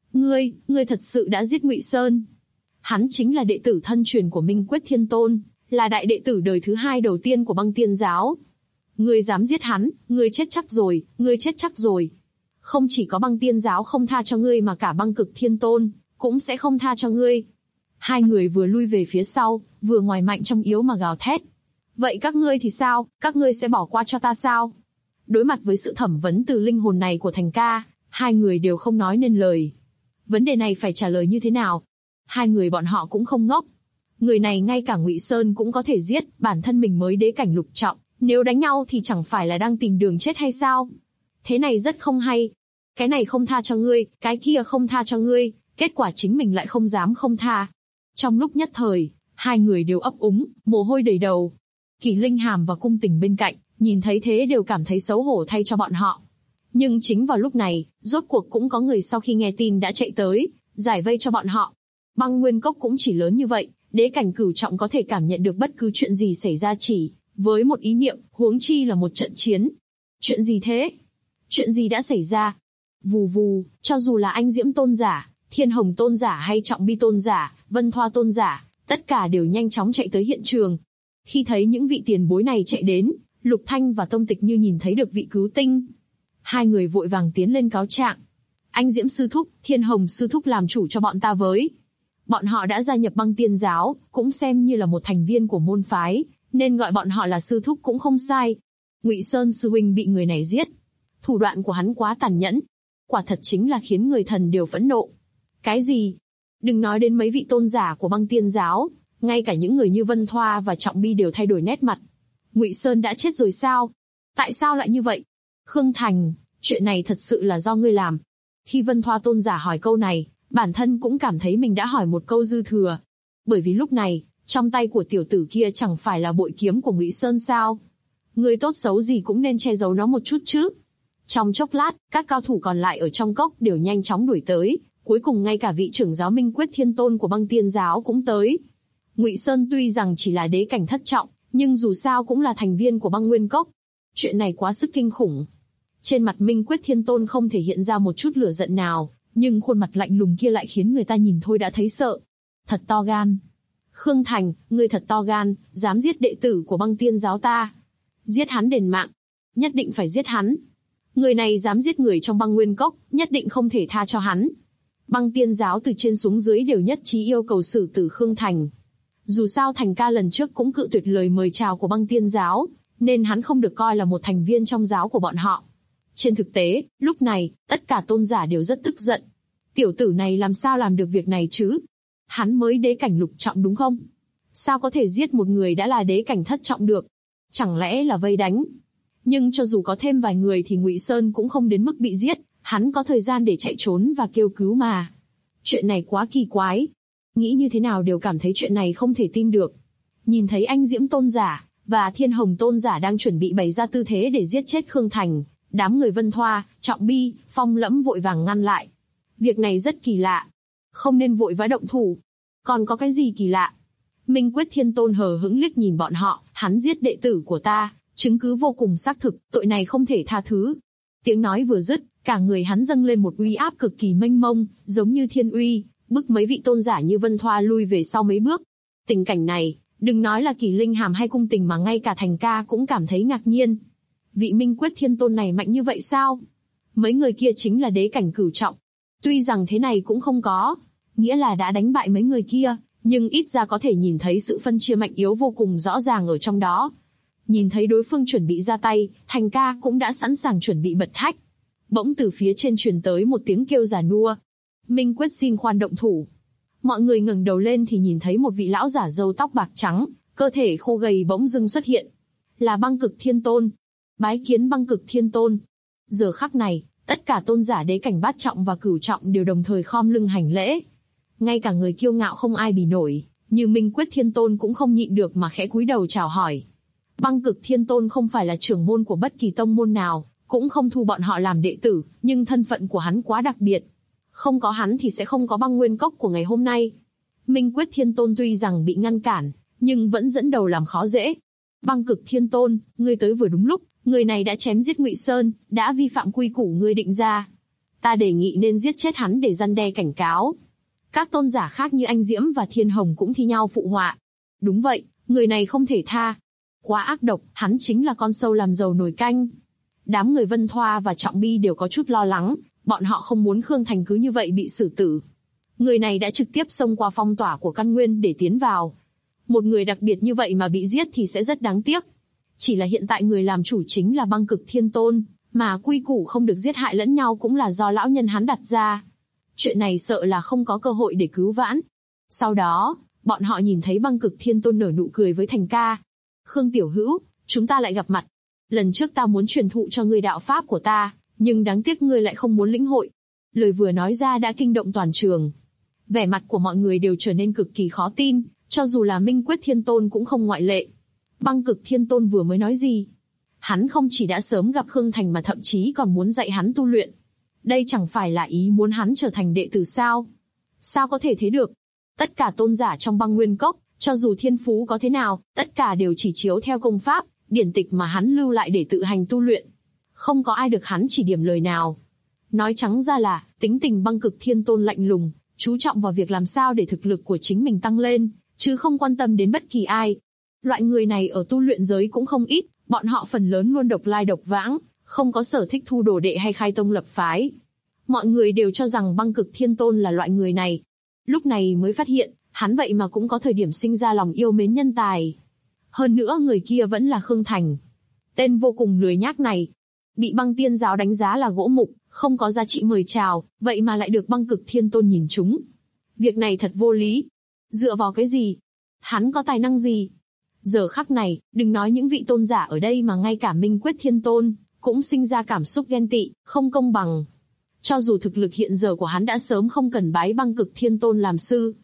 Speaker 2: Ngươi thật sự đã giết Ngụy Sơn. Hắn chính là đệ tử thân truyền của Minh Quyết Thiên Tôn, là đại đệ tử đời thứ 2 đầu tiên của Băng Tiên Giáo. Ngươi dám giết hắn, ngươi chết chắc rồi, ngươi chết chắc rồi. Không chỉ có Băng Tiên Giáo không tha cho ngươi mà cả Băng Cực Thiên Tôn cũng sẽ không tha cho ngươi. Hai người vừa lui về phía sau, vừa ngoài mạnh trong yếu mà gào thét. Vậy các ngươi thì sao, các ngươi sẽ bỏ qua cho ta sao? Đối mặt với sự thẩm vấn từ linh hồn này của Thành Ca, hai người đều không nói nên lời. Vấn đề này phải trả lời như thế nào? Hai người bọn họ cũng không ngốc. Người này ngay cả Ngụy Sơn cũng có thể giết, bản thân mình mới đế cảnh lục trọng, nếu đánh nhau thì chẳng phải là đang tìm đường chết hay sao? Thế này rất không hay. Cái này không tha cho ngươi, cái kia không tha cho ngươi, kết quả chính mình lại không dám không tha. Trong lúc nhất thời, hai người đều ấp úng, mồ hôi đầy đầu. Kỳ Linh Hàm và Cung Tình bên cạnh, nhìn thấy thế đều cảm thấy xấu hổ thay cho bọn họ. Nhưng chính vào lúc này, rốt cuộc cũng có người sau khi nghe tin đã chạy tới, giải vây cho bọn họ. Băng Nguyên Cốc cũng chỉ lớn như vậy, đế cảnh cửu trọng có thể cảm nhận được bất cứ chuyện gì xảy ra chỉ với một ý niệm, huống chi là một trận chiến. Chuyện gì thế? Chuyện gì đã xảy ra? Vù vù, cho dù là Anh Diễm Tôn giả, Thiên Hồng Tôn giả hay Trọng Bi Tôn giả, Vân Thoa Tôn giả, tất cả đều nhanh chóng chạy tới hiện trường. Khi thấy những vị tiền bối này chạy đến, Lục Thanh và Tông Tịch như nhìn thấy được vị cứu tinh. Hai người vội vàng tiến lên cáo trạng. Anh Diễm Sư Thúc, Thiên Hồng Sư Thúc làm chủ cho bọn ta với. Bọn họ đã gia nhập Băng Tiên Giáo, cũng xem như là một thành viên của môn phái, nên gọi bọn họ là Sư Thúc cũng không sai. Ngụy Sơn Sư Huynh bị người này giết. Thủ đoạn của hắn quá tàn nhẫn. Quả thật chính là khiến người thần đều phẫn nộ. Cái gì? Đừng nói đến mấy vị tôn giả của Băng Tiên Giáo, ngay cả những người như Vân Thoa và Trọng Bi đều thay đổi nét mặt. Ngụy Sơn đã chết rồi sao? Tại sao lại như vậy? Khương Thành, chuyện này thật sự là do ngươi làm. Khi Vân Thoa Tôn giả hỏi câu này, bản thân cũng cảm thấy mình đã hỏi một câu dư thừa. Bởi vì lúc này, trong tay của tiểu tử kia chẳng phải là bội kiếm của Ngụy Sơn sao? Người tốt xấu gì cũng nên che giấu nó một chút chứ. Trong chốc lát, các cao thủ còn lại ở trong cốc đều nhanh chóng đuổi tới, cuối cùng ngay cả vị trưởng giáo Minh Quyết Thiên Tôn của Băng Tiên giáo cũng tới. Ngụy Sơn tuy rằng chỉ là đế cảnh thất trọng, nhưng dù sao cũng là thành viên của Băng Nguyên Cốc. Chuyện này quá sức kinh khủng. Trên mặt Minh Quyết Thiên Tôn không thể hiện ra một chút lửa giận nào, nhưng khuôn mặt lạnh lùng kia lại khiến người ta nhìn thôi đã thấy sợ. Thật to gan. Khương Thành, ngươi thật to gan, dám giết đệ tử của Băng Tiên giáo ta. Giết hắn đền mạng. Nhất định phải giết hắn. Người này dám giết người trong Băng Nguyên Cốc, nhất định không thể tha cho hắn. Băng Tiên giáo từ trên xuống dưới đều nhất trí yêu cầu xử tử Khương Thành. Dù sao Thành ca lần trước cũng cự tuyệt lời mời chào của Băng Tiên giáo, nên hắn không được coi là một thành viên trong giáo của bọn họ. Trên thực tế, lúc này, tất cả tôn giả đều rất tức giận. Tiểu tử này làm sao làm được việc này chứ? Hắn mới đế cảnh lục trọng đúng không? Sao có thể giết một người đã là đế cảnh thất trọng được? Chẳng lẽ là vây đánh? Nhưng cho dù có thêm vài người thì Ngụy Sơn cũng không đến mức bị giết, hắn có thời gian để chạy trốn và kêu cứu mà. Chuyện này quá kỳ quái. Nghĩ như thế nào đều cảm thấy chuyện này không thể tin được. Nhìn thấy Anh Diễm tôn giả và Thiên Hồng tôn giả đang chuẩn bị bày ra tư thế để giết chết Khương Thành, đám người Vân Thoa, Trọng Bi, Phong Lẫm vội vàng ngăn lại. Việc này rất kỳ lạ. Không nên vội vã động thủ. Còn có cái gì kỳ lạ? Minh Quyết Thiên Tôn hờ hững liếc nhìn bọn họ, hắn giết đệ tử của ta, chứng cứ vô cùng xác thực, tội này không thể tha thứ. Tiếng nói vừa dứt, cả người hắn dâng lên một uy áp cực kỳ mênh mông, giống như thiên uy, bức mấy vị tôn giả như Vân Thoa lui về sau mấy bước. Tình cảnh này, đừng nói là Kỳ Linh Hàm hay Cung Tình mà ngay cả Thành ca cũng cảm thấy ngạc nhiên. Vị Minh Quyết Thiên Tôn này mạnh như vậy sao? Mấy người kia chính là đế cảnh cửu trọng. Tuy rằng thế này cũng không có nghĩa là đã đánh bại mấy người kia, nhưng ít ra có thể nhìn thấy sự phân chia mạnh yếu vô cùng rõ ràng ở trong đó. Nhìn thấy đối phương chuẩn bị ra tay, Thành ca cũng đã sẵn sàng chuẩn bị bật hách. Bỗng từ phía trên truyền tới một tiếng kêu già nua. Minh Quyết xin khoan động thủ. Mọi người ngẩng đầu lên thì nhìn thấy một vị lão giả râu tóc bạc trắng, cơ thể khô gầy bỗng dưng xuất hiện. Là Băng Cực Thiên Tôn. Bái kiến Băng Cực Thiên Tôn. Giờ khắc này, tất cả tôn giả đế cảnh bát trọng và cửu trọng đều đồng thời khom lưng hành lễ. Ngay cả người kiêu ngạo không ai bì nổi, như Minh Quyết Thiên Tôn cũng không nhịn được mà khẽ cúi đầu chào hỏi. Băng Cực Thiên Tôn không phải là trưởng môn của bất kỳ tông môn nào, cũng không thu bọn họ làm đệ tử, nhưng thân phận của hắn quá đặc biệt. Không có hắn thì sẽ không có Băng Nguyên Cốc của ngày hôm nay. Minh Quyết Thiên Tôn tuy rằng bị ngăn cản, nhưng vẫn dẫn đầu làm khó dễ. Băng Cực Thiên Tôn, ngươi tới vừa đúng lúc, người này đã chém giết Ngụy Sơn, đã vi phạm quy củ ngươi định ra. Ta đề nghị nên giết chết hắn để răn đe cảnh cáo. Các tôn giả khác như Anh Diễm và Thiên Hồng cũng thi nhau phụ họa. Đúng vậy, người này không thể tha. Quá ác độc, hắn chính là con sâu làm dầu nồi canh. Đám người Vân Thoa và Trọng Bi đều có chút lo lắng, bọn họ không muốn Khương Thành cứ như vậy bị xử tử. Người này đã trực tiếp xông qua phong tỏa của căn nguyên để tiến vào. Một người đặc biệt như vậy mà bị giết thì sẽ rất đáng tiếc. Chỉ là hiện tại người làm chủ chính là Băng Cực Thiên Tôn, mà quy củ không được giết hại lẫn nhau cũng là do lão nhân hắn đặt ra. Chuyện này sợ là không có cơ hội để cứu vãn. Sau đó, bọn họ nhìn thấy Băng Cực Thiên Tôn nở nụ cười với Thành ca. Khương tiểu hữu, chúng ta lại gặp mặt. Lần trước ta muốn truyền thụ cho ngươi đạo pháp của ta, nhưng đáng tiếc ngươi lại không muốn lĩnh hội. Lời vừa nói ra đã kinh động toàn trường. Vẻ mặt của mọi người đều trở nên cực kỳ khó tin, cho dù là Minh Quyết Thiên Tôn cũng không ngoại lệ. Băng Cực Thiên Tôn vừa mới nói gì? Hắn không chỉ đã sớm gặp Khương Thành mà thậm chí còn muốn dạy hắn tu luyện. Đây chẳng phải là ý muốn hắn trở thành đệ tử sao? Sao có thể thế được? Tất cả tôn giả trong Băng Nguyên Cốc, cho dù thiên phú có thế nào, tất cả đều chỉ chiếu theo công pháp, điển tịch mà hắn lưu lại để tự hành tu luyện. Không có ai được hắn chỉ điểm lời nào. Nói trắng ra là, tính tình Băng Cực Thiên Tôn lạnh lùng, chú trọng vào việc làm sao để thực lực của chính mình tăng lên, chứ không quan tâm đến bất kỳ ai. Loại người này ở tu luyện giới cũng không ít, bọn họ phần lớn luôn độc lai độc vãng, không có sở thích thu đồ đệ hay khai tông lập phái. Mọi người đều cho rằng Băng Cực Thiên Tôn là loại người này. Lúc này mới phát hiện, hắn vậy mà cũng có thời điểm sinh ra lòng yêu mến nhân tài. Hơn nữa người kia vẫn là Khương Thành. Tên vô cùng lười nhác này. Bị Băng Tiên giáo đánh giá là gỗ mục, không có giá trị mời chào, vậy mà lại được Băng Cực Thiên Tôn nhìn trúng. Việc này thật vô lý. Dựa vào cái gì? Hắn có tài năng gì? Giờ khắc này, đừng nói những vị tôn giả ở đây mà ngay cả Minh Quyết Thiên Tôn cũng sinh ra cảm xúc ghen tị, không công bằng. Cho dù thực lực hiện giờ của hắn đã sớm không cần bái Băng Cực Thiên Tôn làm sư.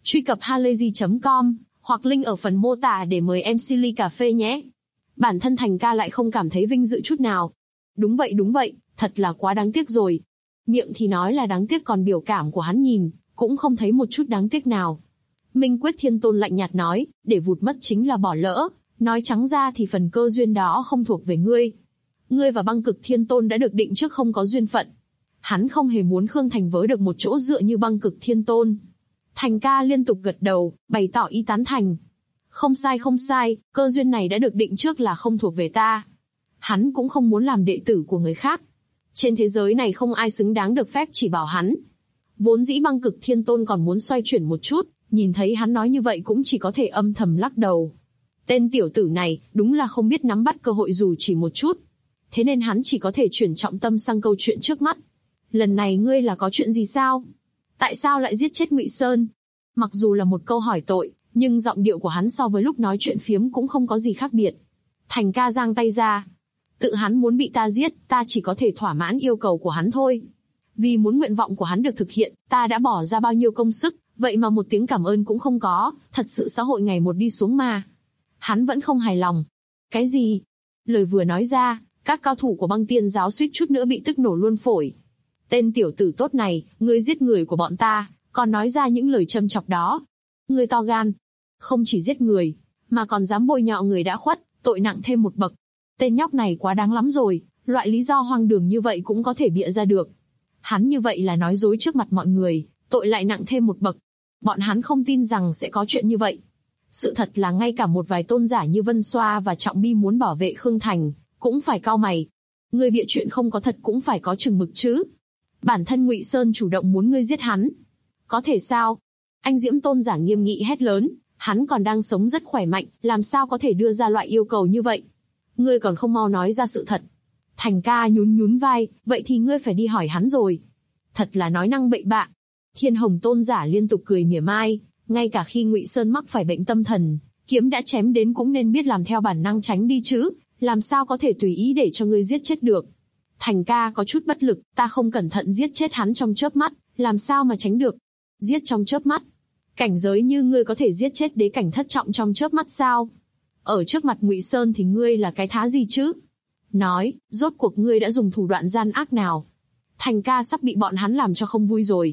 Speaker 2: Truy cập halayzi.com hoặc link ở phần mô tả để mời MC ly cà phê nhé. Bản thân Thành ca lại không cảm thấy vinh dự chút nào. Đúng vậy, thật là quá đáng tiếc rồi. Miệng thì nói là đáng tiếc còn biểu cảm của hắn nhìn, cũng không thấy một chút đáng tiếc nào. Minh Quyết Thiên Tôn lạnh nhạt nói, để vụt mất chính là bỏ lỡ, nói trắng ra thì phần cơ duyên đó không thuộc về ngươi. Ngươi và Băng Cực Thiên Tôn đã được định trước không có duyên phận. Hắn không hề muốn Khương Thành với được một chỗ dựa như Băng Cực Thiên Tôn. Thành ca liên tục gật đầu, bày tỏ ý tán thành. Không sai, cơ duyên này đã được định trước là không thuộc về ta. Hắn cũng không muốn làm đệ tử của người khác. Trên thế giới này không ai xứng đáng được phép chỉ bảo hắn. Vốn dĩ Băng Cực Thiên Tôn còn muốn xoay chuyển một chút, nhìn thấy hắn nói như vậy cũng chỉ có thể âm thầm lắc đầu. Tên tiểu tử này, đúng là không biết nắm bắt cơ hội dù chỉ một chút. Thế nên hắn chỉ có thể chuyển trọng tâm sang câu chuyện trước mắt. Lần này ngươi là có chuyện gì sao? Tại sao lại giết chết Ngụy Sơn? Mặc dù là một câu hỏi tội, nhưng giọng điệu của hắn so với lúc nói chuyện phiếm cũng không có gì khác biệt. Thành ca giang tay ra. Tự hắn muốn bị ta giết, ta chỉ có thể thỏa mãn yêu cầu của hắn thôi. Vì muốn nguyện vọng của hắn được thực hiện, ta đã bỏ ra bao nhiêu công sức, vậy mà một tiếng cảm ơn cũng không có, thật sự xã hội ngày một đi xuống mà. Hắn vẫn không hài lòng. Cái gì? Lời vừa nói ra, các cao thủ của Băng Tiên giáo suýt chút nữa bị tức nổ luôn phổi. Tên tiểu tử tốt này, ngươi giết người của bọn ta, còn nói ra những lời châm chọc đó. Ngươi to gan. Không chỉ giết người, mà còn dám bôi nhọ người đã khuất, tội nặng thêm một bậc. Tên nhóc này quá đáng lắm rồi, loại lý do hoang đường như vậy cũng có thể bịa ra được. Hắn như vậy là nói dối trước mặt mọi người, tội lại nặng thêm một bậc. Bọn hắn không tin rằng sẽ có chuyện như vậy. Sự thật là ngay cả một vài tôn giả như Vân Xoa và Trọng Bi muốn bảo vệ Khương Thành, cũng phải cau mày. Ngươi bịa chuyện không có thật cũng phải có chừng mực chứ. Bản thân Ngụy Sơn chủ động muốn ngươi giết hắn. Có thể sao? Anh Diễm tôn giả nghiêm nghị hét lớn, hắn còn đang sống rất khỏe mạnh, làm sao có thể đưa ra loại yêu cầu như vậy? Ngươi còn không mau nói ra sự thật. Thành ca nhún vai, vậy thì ngươi phải đi hỏi hắn rồi. Thật là nói năng bậy bạ. Thiên Hồng tôn giả liên tục cười mỉa mai, ngay cả khi Ngụy Sơn mắc phải bệnh tâm thần, kiếm đã chém đến cũng nên biết làm theo bản năng tránh đi chứ, làm sao có thể tùy ý để cho ngươi giết chết được. Thành ca có chút bất lực, ta không cẩn thận giết chết hắn trong chớp mắt, làm sao mà tránh được. Giết trong chớp mắt. Cảnh giới như ngươi có thể giết chết đế cảnh thất trọng trong chớp mắt sao? Ở trước mặt Ngụy Sơn thì ngươi là cái thá gì chứ? Nói, rốt cuộc ngươi đã dùng thủ đoạn gian ác nào? Thành ca sắp bị bọn hắn làm cho không vui rồi.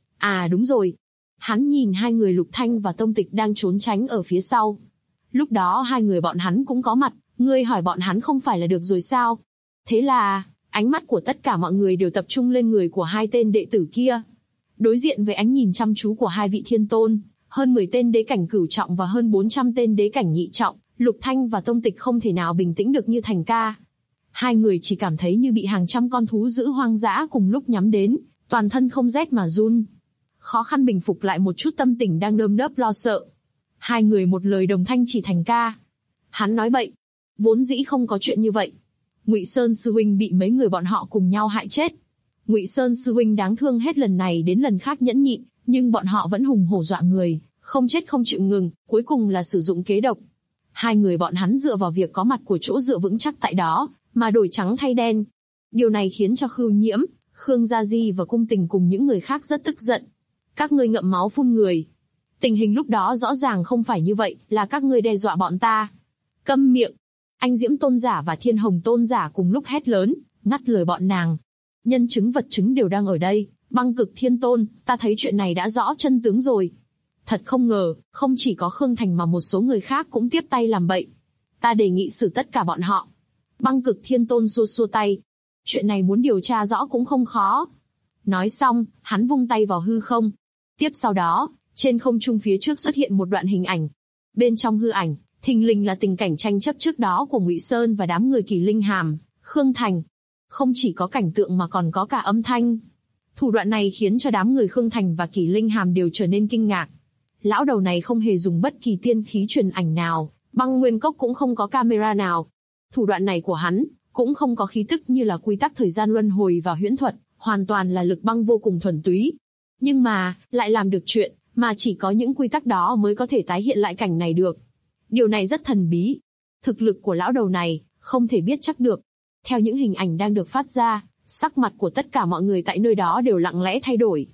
Speaker 2: À đúng rồi. Hắn nhìn hai người Lục Thanh và Tông Tịch đang trốn tránh ở phía sau. Lúc đó hai người bọn hắn cũng có mặt, ngươi hỏi bọn hắn không phải là được rồi sao? Thế là, ánh mắt của tất cả mọi người đều tập trung lên người của hai tên đệ tử kia. Đối diện với ánh nhìn chăm chú của hai vị thiên tôn, hơn 10 tên đế cảnh cửu trọng và hơn 400 tên đế cảnh nhị trọng, Lục Thanh và Tông Tịch không thể nào bình tĩnh được như Thành ca. Hai người chỉ cảm thấy như bị hàng trăm con thú dữ hoang dã cùng lúc nhắm đến, toàn thân không rét mà run. Khó khăn bình phục lại một chút tâm tình đang nơm nớp lo sợ. Hai người một lời đồng thanh chỉ Thành ca. Hắn nói bậy. Vốn dĩ không có chuyện như vậy. Ngụy Sơn sư huynh bị mấy người bọn họ cùng nhau hại chết. Ngụy Sơn sư huynh đáng thương hết lần này đến lần khác nhẫn nhịn, nhưng bọn họ vẫn hùng hổ dọa người, không chết không chịu ngừng, cuối cùng là sử dụng kế độc. Hai người bọn hắn dựa vào việc có mặt của chỗ dựa vững chắc tại đó, mà đổi trắng thay đen. Điều này khiến cho Khưu Nhiễm, Khương Gia Di và Cung Tình cùng những người khác rất tức giận. Các ngươi ngậm máu phun người. Tình hình lúc đó rõ ràng không phải như vậy, là các ngươi đe dọa bọn ta. Câm miệng. Anh Diễm tôn giả và Thiên Hồng tôn giả cùng lúc hét lớn, ngắt lời bọn nàng. Nhân chứng vật chứng đều đang ở đây. Băng Cực Thiên Tôn, ta thấy chuyện này đã rõ chân tướng rồi. Thật không ngờ, không chỉ có Khương Thành mà một số người khác cũng tiếp tay làm bậy. Ta đề nghị xử tất cả bọn họ. Băng Cực Thiên Tôn xua xua tay. Chuyện này muốn điều tra rõ cũng không khó. Nói xong, hắn vung tay vào hư không. Tiếp sau đó, trên không trung phía trước xuất hiện một đoạn hình ảnh. Bên trong hư ảnh, thình lình là tình cảnh tranh chấp trước đó của Ngụy Sơn và đám người Kỳ Linh Hàm, Khương Thành. Không chỉ có cảnh tượng mà còn có cả âm thanh. Thủ đoạn này khiến cho đám người Khương Thành và Kỳ Linh Hàm đều trở nên kinh ngạc. Lão đầu này không hề dùng bất kỳ tiên khí truyền ảnh nào, Băng Nguyên Cốc cũng không có camera nào. Thủ đoạn này của hắn cũng không có khí tức như là quy tắc thời gian luân hồi và huyễn thuật, hoàn toàn là lực băng vô cùng thuần túy. Nhưng mà, lại làm được chuyện mà chỉ có những quy tắc đó mới có thể tái hiện lại cảnh này được. Điều này rất thần bí. Thực lực của lão đầu này không thể biết chắc được. Theo những hình ảnh đang được phát ra, sắc mặt của tất cả mọi người tại nơi đó đều lặng lẽ thay đổi.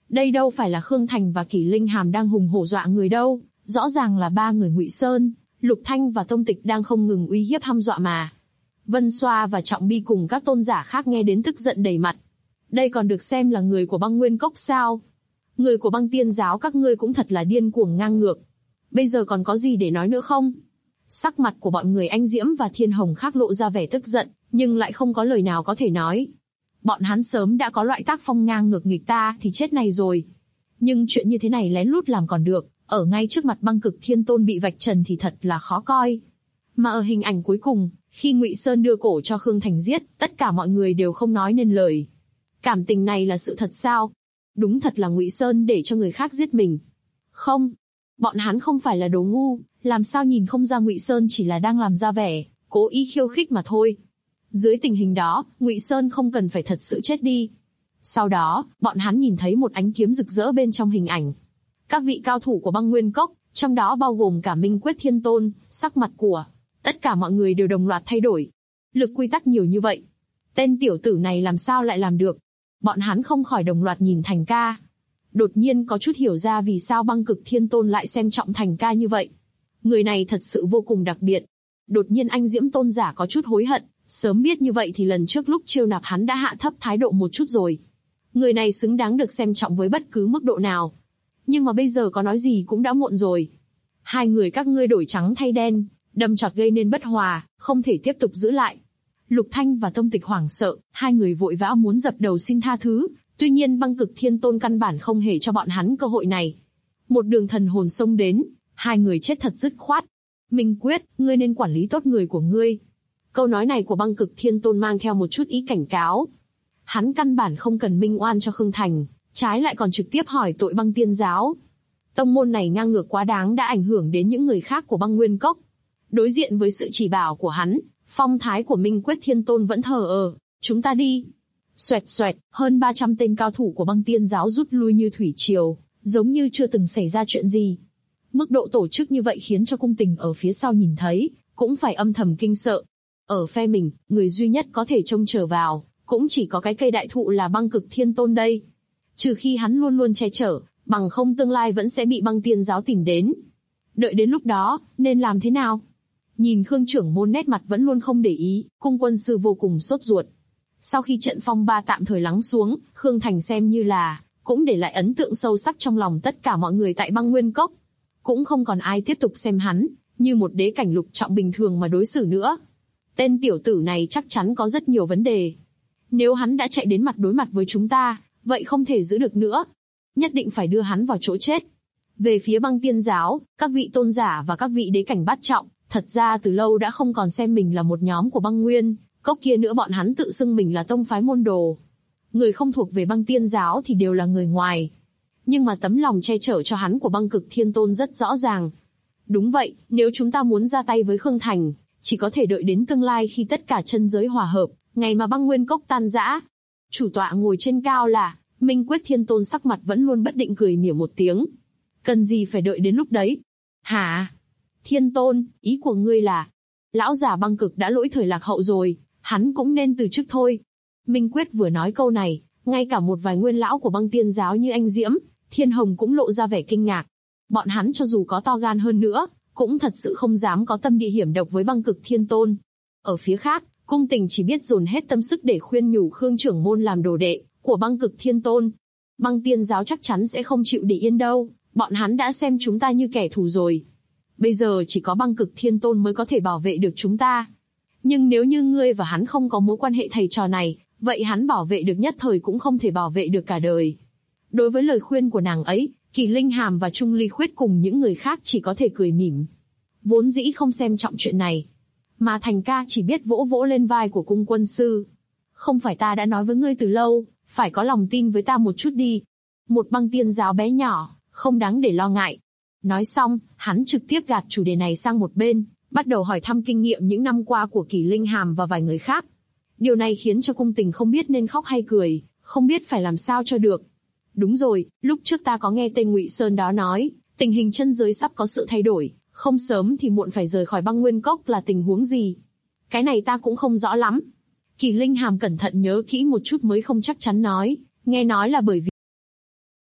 Speaker 2: Đây đâu phải là Khương Thành và Kỷ Linh Hàm đang hùng hổ dọa người đâu, rõ ràng là ba người Ngụy Sơn, Lục Thanh và Tông Tịch đang không ngừng uy hiếp hăm dọa mà. Vân Xoa và Trọng Bi cùng các tôn giả khác nghe đến tức giận đầy mặt. Đây còn được xem là người của Băng Nguyên Cốc sao? Người của Băng Tiên giáo các ngươi cũng thật là điên cuồng ngang ngược. Bây giờ còn có gì để nói nữa không? Sắc mặt của bọn người Anh Diễm và Thiên Hồng khác lộ ra vẻ tức giận, nhưng lại không có lời nào có thể nói. Bọn hắn sớm đã có loại tác phong ngang ngược nghịch ta thì chết này rồi. Nhưng chuyện như thế này lén lút làm còn được, ở ngay trước mặt Băng Cực Thiên Tôn bị vạch trần thì thật là khó coi. Mà ở hình ảnh cuối cùng, khi Ngụy Sơn đưa cổ cho Khương Thành giết, tất cả mọi người đều không nói nên lời. Cảm tình này là sự thật sao? Đúng thật là Ngụy Sơn để cho người khác giết mình. Không, bọn hắn không phải là đồ ngu, làm sao nhìn không ra Ngụy Sơn chỉ là đang làm ra vẻ, cố ý khiêu khích mà thôi. Dưới tình hình đó, Ngụy Sơn không cần phải thật sự chết đi. Sau đó, bọn hắn nhìn thấy một ánh kiếm rực rỡ bên trong hình ảnh. Các vị cao thủ của Băng Nguyên Cốc, trong đó bao gồm cả Minh Quyết Thiên Tôn, sắc mặt của tất cả mọi người đều đồng loạt thay đổi. Lực quy tắc nhiều như vậy, tên tiểu tử này làm sao lại làm được? Bọn hắn không khỏi đồng loạt nhìn Thành ca. Đột nhiên có chút hiểu ra vì sao Băng Cực Thiên Tôn lại xem trọng Thành ca như vậy. Người này thật sự vô cùng đặc biệt. Đột nhiên Anh Diễm tôn giả có chút hối hận, sớm biết như vậy thì lần trước lúc chiêu nạp hắn đã hạ thấp thái độ một chút rồi. Người này xứng đáng được xem trọng với bất cứ mức độ nào. Nhưng mà bây giờ có nói gì cũng đã muộn rồi. Hai người các ngươi đổi trắng thay đen, đâm chọt gây nên bất hòa, không thể tiếp tục giữ lại. Lục Thanh và Tông Tịch hoảng sợ, hai người vội vã muốn dập đầu xin tha thứ, tuy nhiên Băng Cực Thiên Tôn căn bản không hề cho bọn hắn cơ hội này. Một đường thần hồn xông đến, hai người chết thật dứt khoát. Minh Quyết, ngươi nên quản lý tốt người của ngươi. Câu nói này của Băng Cực Thiên Tôn mang theo một chút ý cảnh cáo. Hắn căn bản không cần minh oan cho Khương Thành, trái lại còn trực tiếp hỏi tội Băng Tiên giáo. Tông môn này ngang ngược quá đáng đã ảnh hưởng đến những người khác của Băng Nguyên Cốc. Đối diện với sự chỉ bảo của hắn, phong thái của Minh Quyết Thiên Tôn vẫn thờ ơ. Chúng ta đi. Xoẹt xoẹt, hơn 300 tên cao thủ của Băng Tiên giáo rút lui như thủy triều, giống như chưa từng xảy ra chuyện gì. Mức độ tổ chức như vậy khiến cho cung tình ở phía sau nhìn thấy, cũng phải âm thầm kinh sợ. Ở phe mình, người duy nhất có thể trông chờ vào, cũng chỉ có cái cây đại thụ là Băng Cực Thiên Tôn đây. Trừ khi hắn luôn luôn che chở, bằng không tương lai vẫn sẽ bị Băng Tiên giáo tìm đến. Đợi đến lúc đó, nên làm thế nào? Nhìn Khương trưởng môn nét mặt vẫn luôn không để ý, cung quân sư vô cùng sốt ruột. Sau khi trận phong ba tạm thời lắng xuống, Khương Thành xem như là cũng để lại ấn tượng sâu sắc trong lòng tất cả mọi người tại Băng Nguyên Cốc. Cũng không còn ai tiếp tục xem hắn như một đế cảnh lục trọng bình thường mà đối xử nữa. Tên tiểu tử này chắc chắn có rất nhiều vấn đề. Nếu hắn đã chạy đến mặt đối mặt với chúng ta, vậy không thể giữ được nữa. Nhất định phải đưa hắn vào chỗ chết. Về phía Băng Tiên giáo, các vị tôn giả và các vị đế cảnh bát trọng, thật ra từ lâu đã không còn xem mình là một nhóm của Băng Nguyên Cốc kia nữa, bọn hắn tự xưng mình là tông phái môn đồ. Người không thuộc về Băng Tiên giáo thì đều là người ngoài. Nhưng mà tấm lòng che chở cho hắn của Băng Cực Thiên Tôn rất rõ ràng. Đúng vậy, nếu chúng ta muốn ra tay với Khương Thành, chỉ có thể đợi đến tương lai khi tất cả chân giới hòa hợp, ngày mà Băng Nguyên Cốc tan rã. Chủ tọa ngồi trên cao là Minh Quyết Thiên Tôn, sắc mặt vẫn luôn bất định, cười mỉa một tiếng. Cần gì phải đợi đến lúc đấy? Hả? Thiên Tôn, ý của ngươi là lão già Băng Cực đã lỗi thời lạc hậu rồi, hắn cũng nên từ chức thôi. Minh Quyết vừa nói câu này, ngay cả một vài nguyên lão của Băng Tiên giáo như Anh Diễm, Thiên Hồng cũng lộ ra vẻ kinh ngạc. Bọn hắn cho dù có to gan hơn nữa, cũng thật sự không dám có tâm địa hiểm độc với Băng Cực Thiên Tôn. Ở phía khác, cung tình chỉ biết dồn hết tâm sức để khuyên nhủ Khương trưởng môn làm đồ đệ của Băng Cực Thiên Tôn. Băng Tiên giáo chắc chắn sẽ không chịu để yên đâu, bọn hắn đã xem chúng ta như kẻ thù rồi. Bây giờ chỉ có Băng Cực Thiên Tôn mới có thể bảo vệ được chúng ta. Nhưng nếu như ngươi và hắn không có mối quan hệ thầy trò này, vậy hắn bảo vệ được nhất thời cũng không thể bảo vệ được cả đời. Đối với lời khuyên của nàng ấy, Kỳ Linh Hàm và Trung Ly Khuyết cùng những người khác chỉ có thể cười mỉm. Vốn dĩ không xem trọng chuyện này. Mà Thành ca chỉ biết vỗ vỗ lên vai của cung quân sư. Không phải ta đã nói với ngươi từ lâu, phải có lòng tin với ta một chút đi. Một Băng Tiên giáo bé nhỏ, không đáng để lo ngại. Nói xong, hắn trực tiếp gạt chủ đề này sang một bên, bắt đầu hỏi thăm kinh nghiệm những năm qua của Kỳ Linh Hàm và vài người khác. Điều này khiến cho cung tình không biết nên khóc hay cười, không biết phải làm sao cho được. Đúng rồi, lúc trước ta có nghe tên Ngụy Sơn đó nói, tình hình chân giới sắp có sự thay đổi, không sớm thì muộn phải rời khỏi Băng Nguyên Cốc là tình huống gì? Cái này ta cũng không rõ lắm. Kỳ Linh Hàm cẩn thận nhớ kỹ một chút mới không chắc chắn nói, nghe nói là bởi vì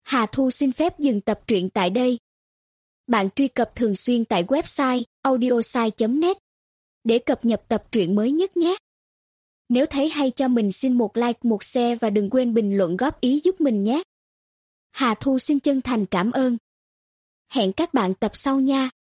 Speaker 3: Hà Thu xin phép dừng tập truyện tại đây. Bạn truy cập thường xuyên tại website audiosai.net để cập nhật tập truyện mới nhất nhé. Nếu thấy hay cho mình xin một like, một share và đừng quên bình luận góp ý giúp mình nhé. Hà Thu xin chân thành cảm ơn. Hẹn các bạn tập sau nha.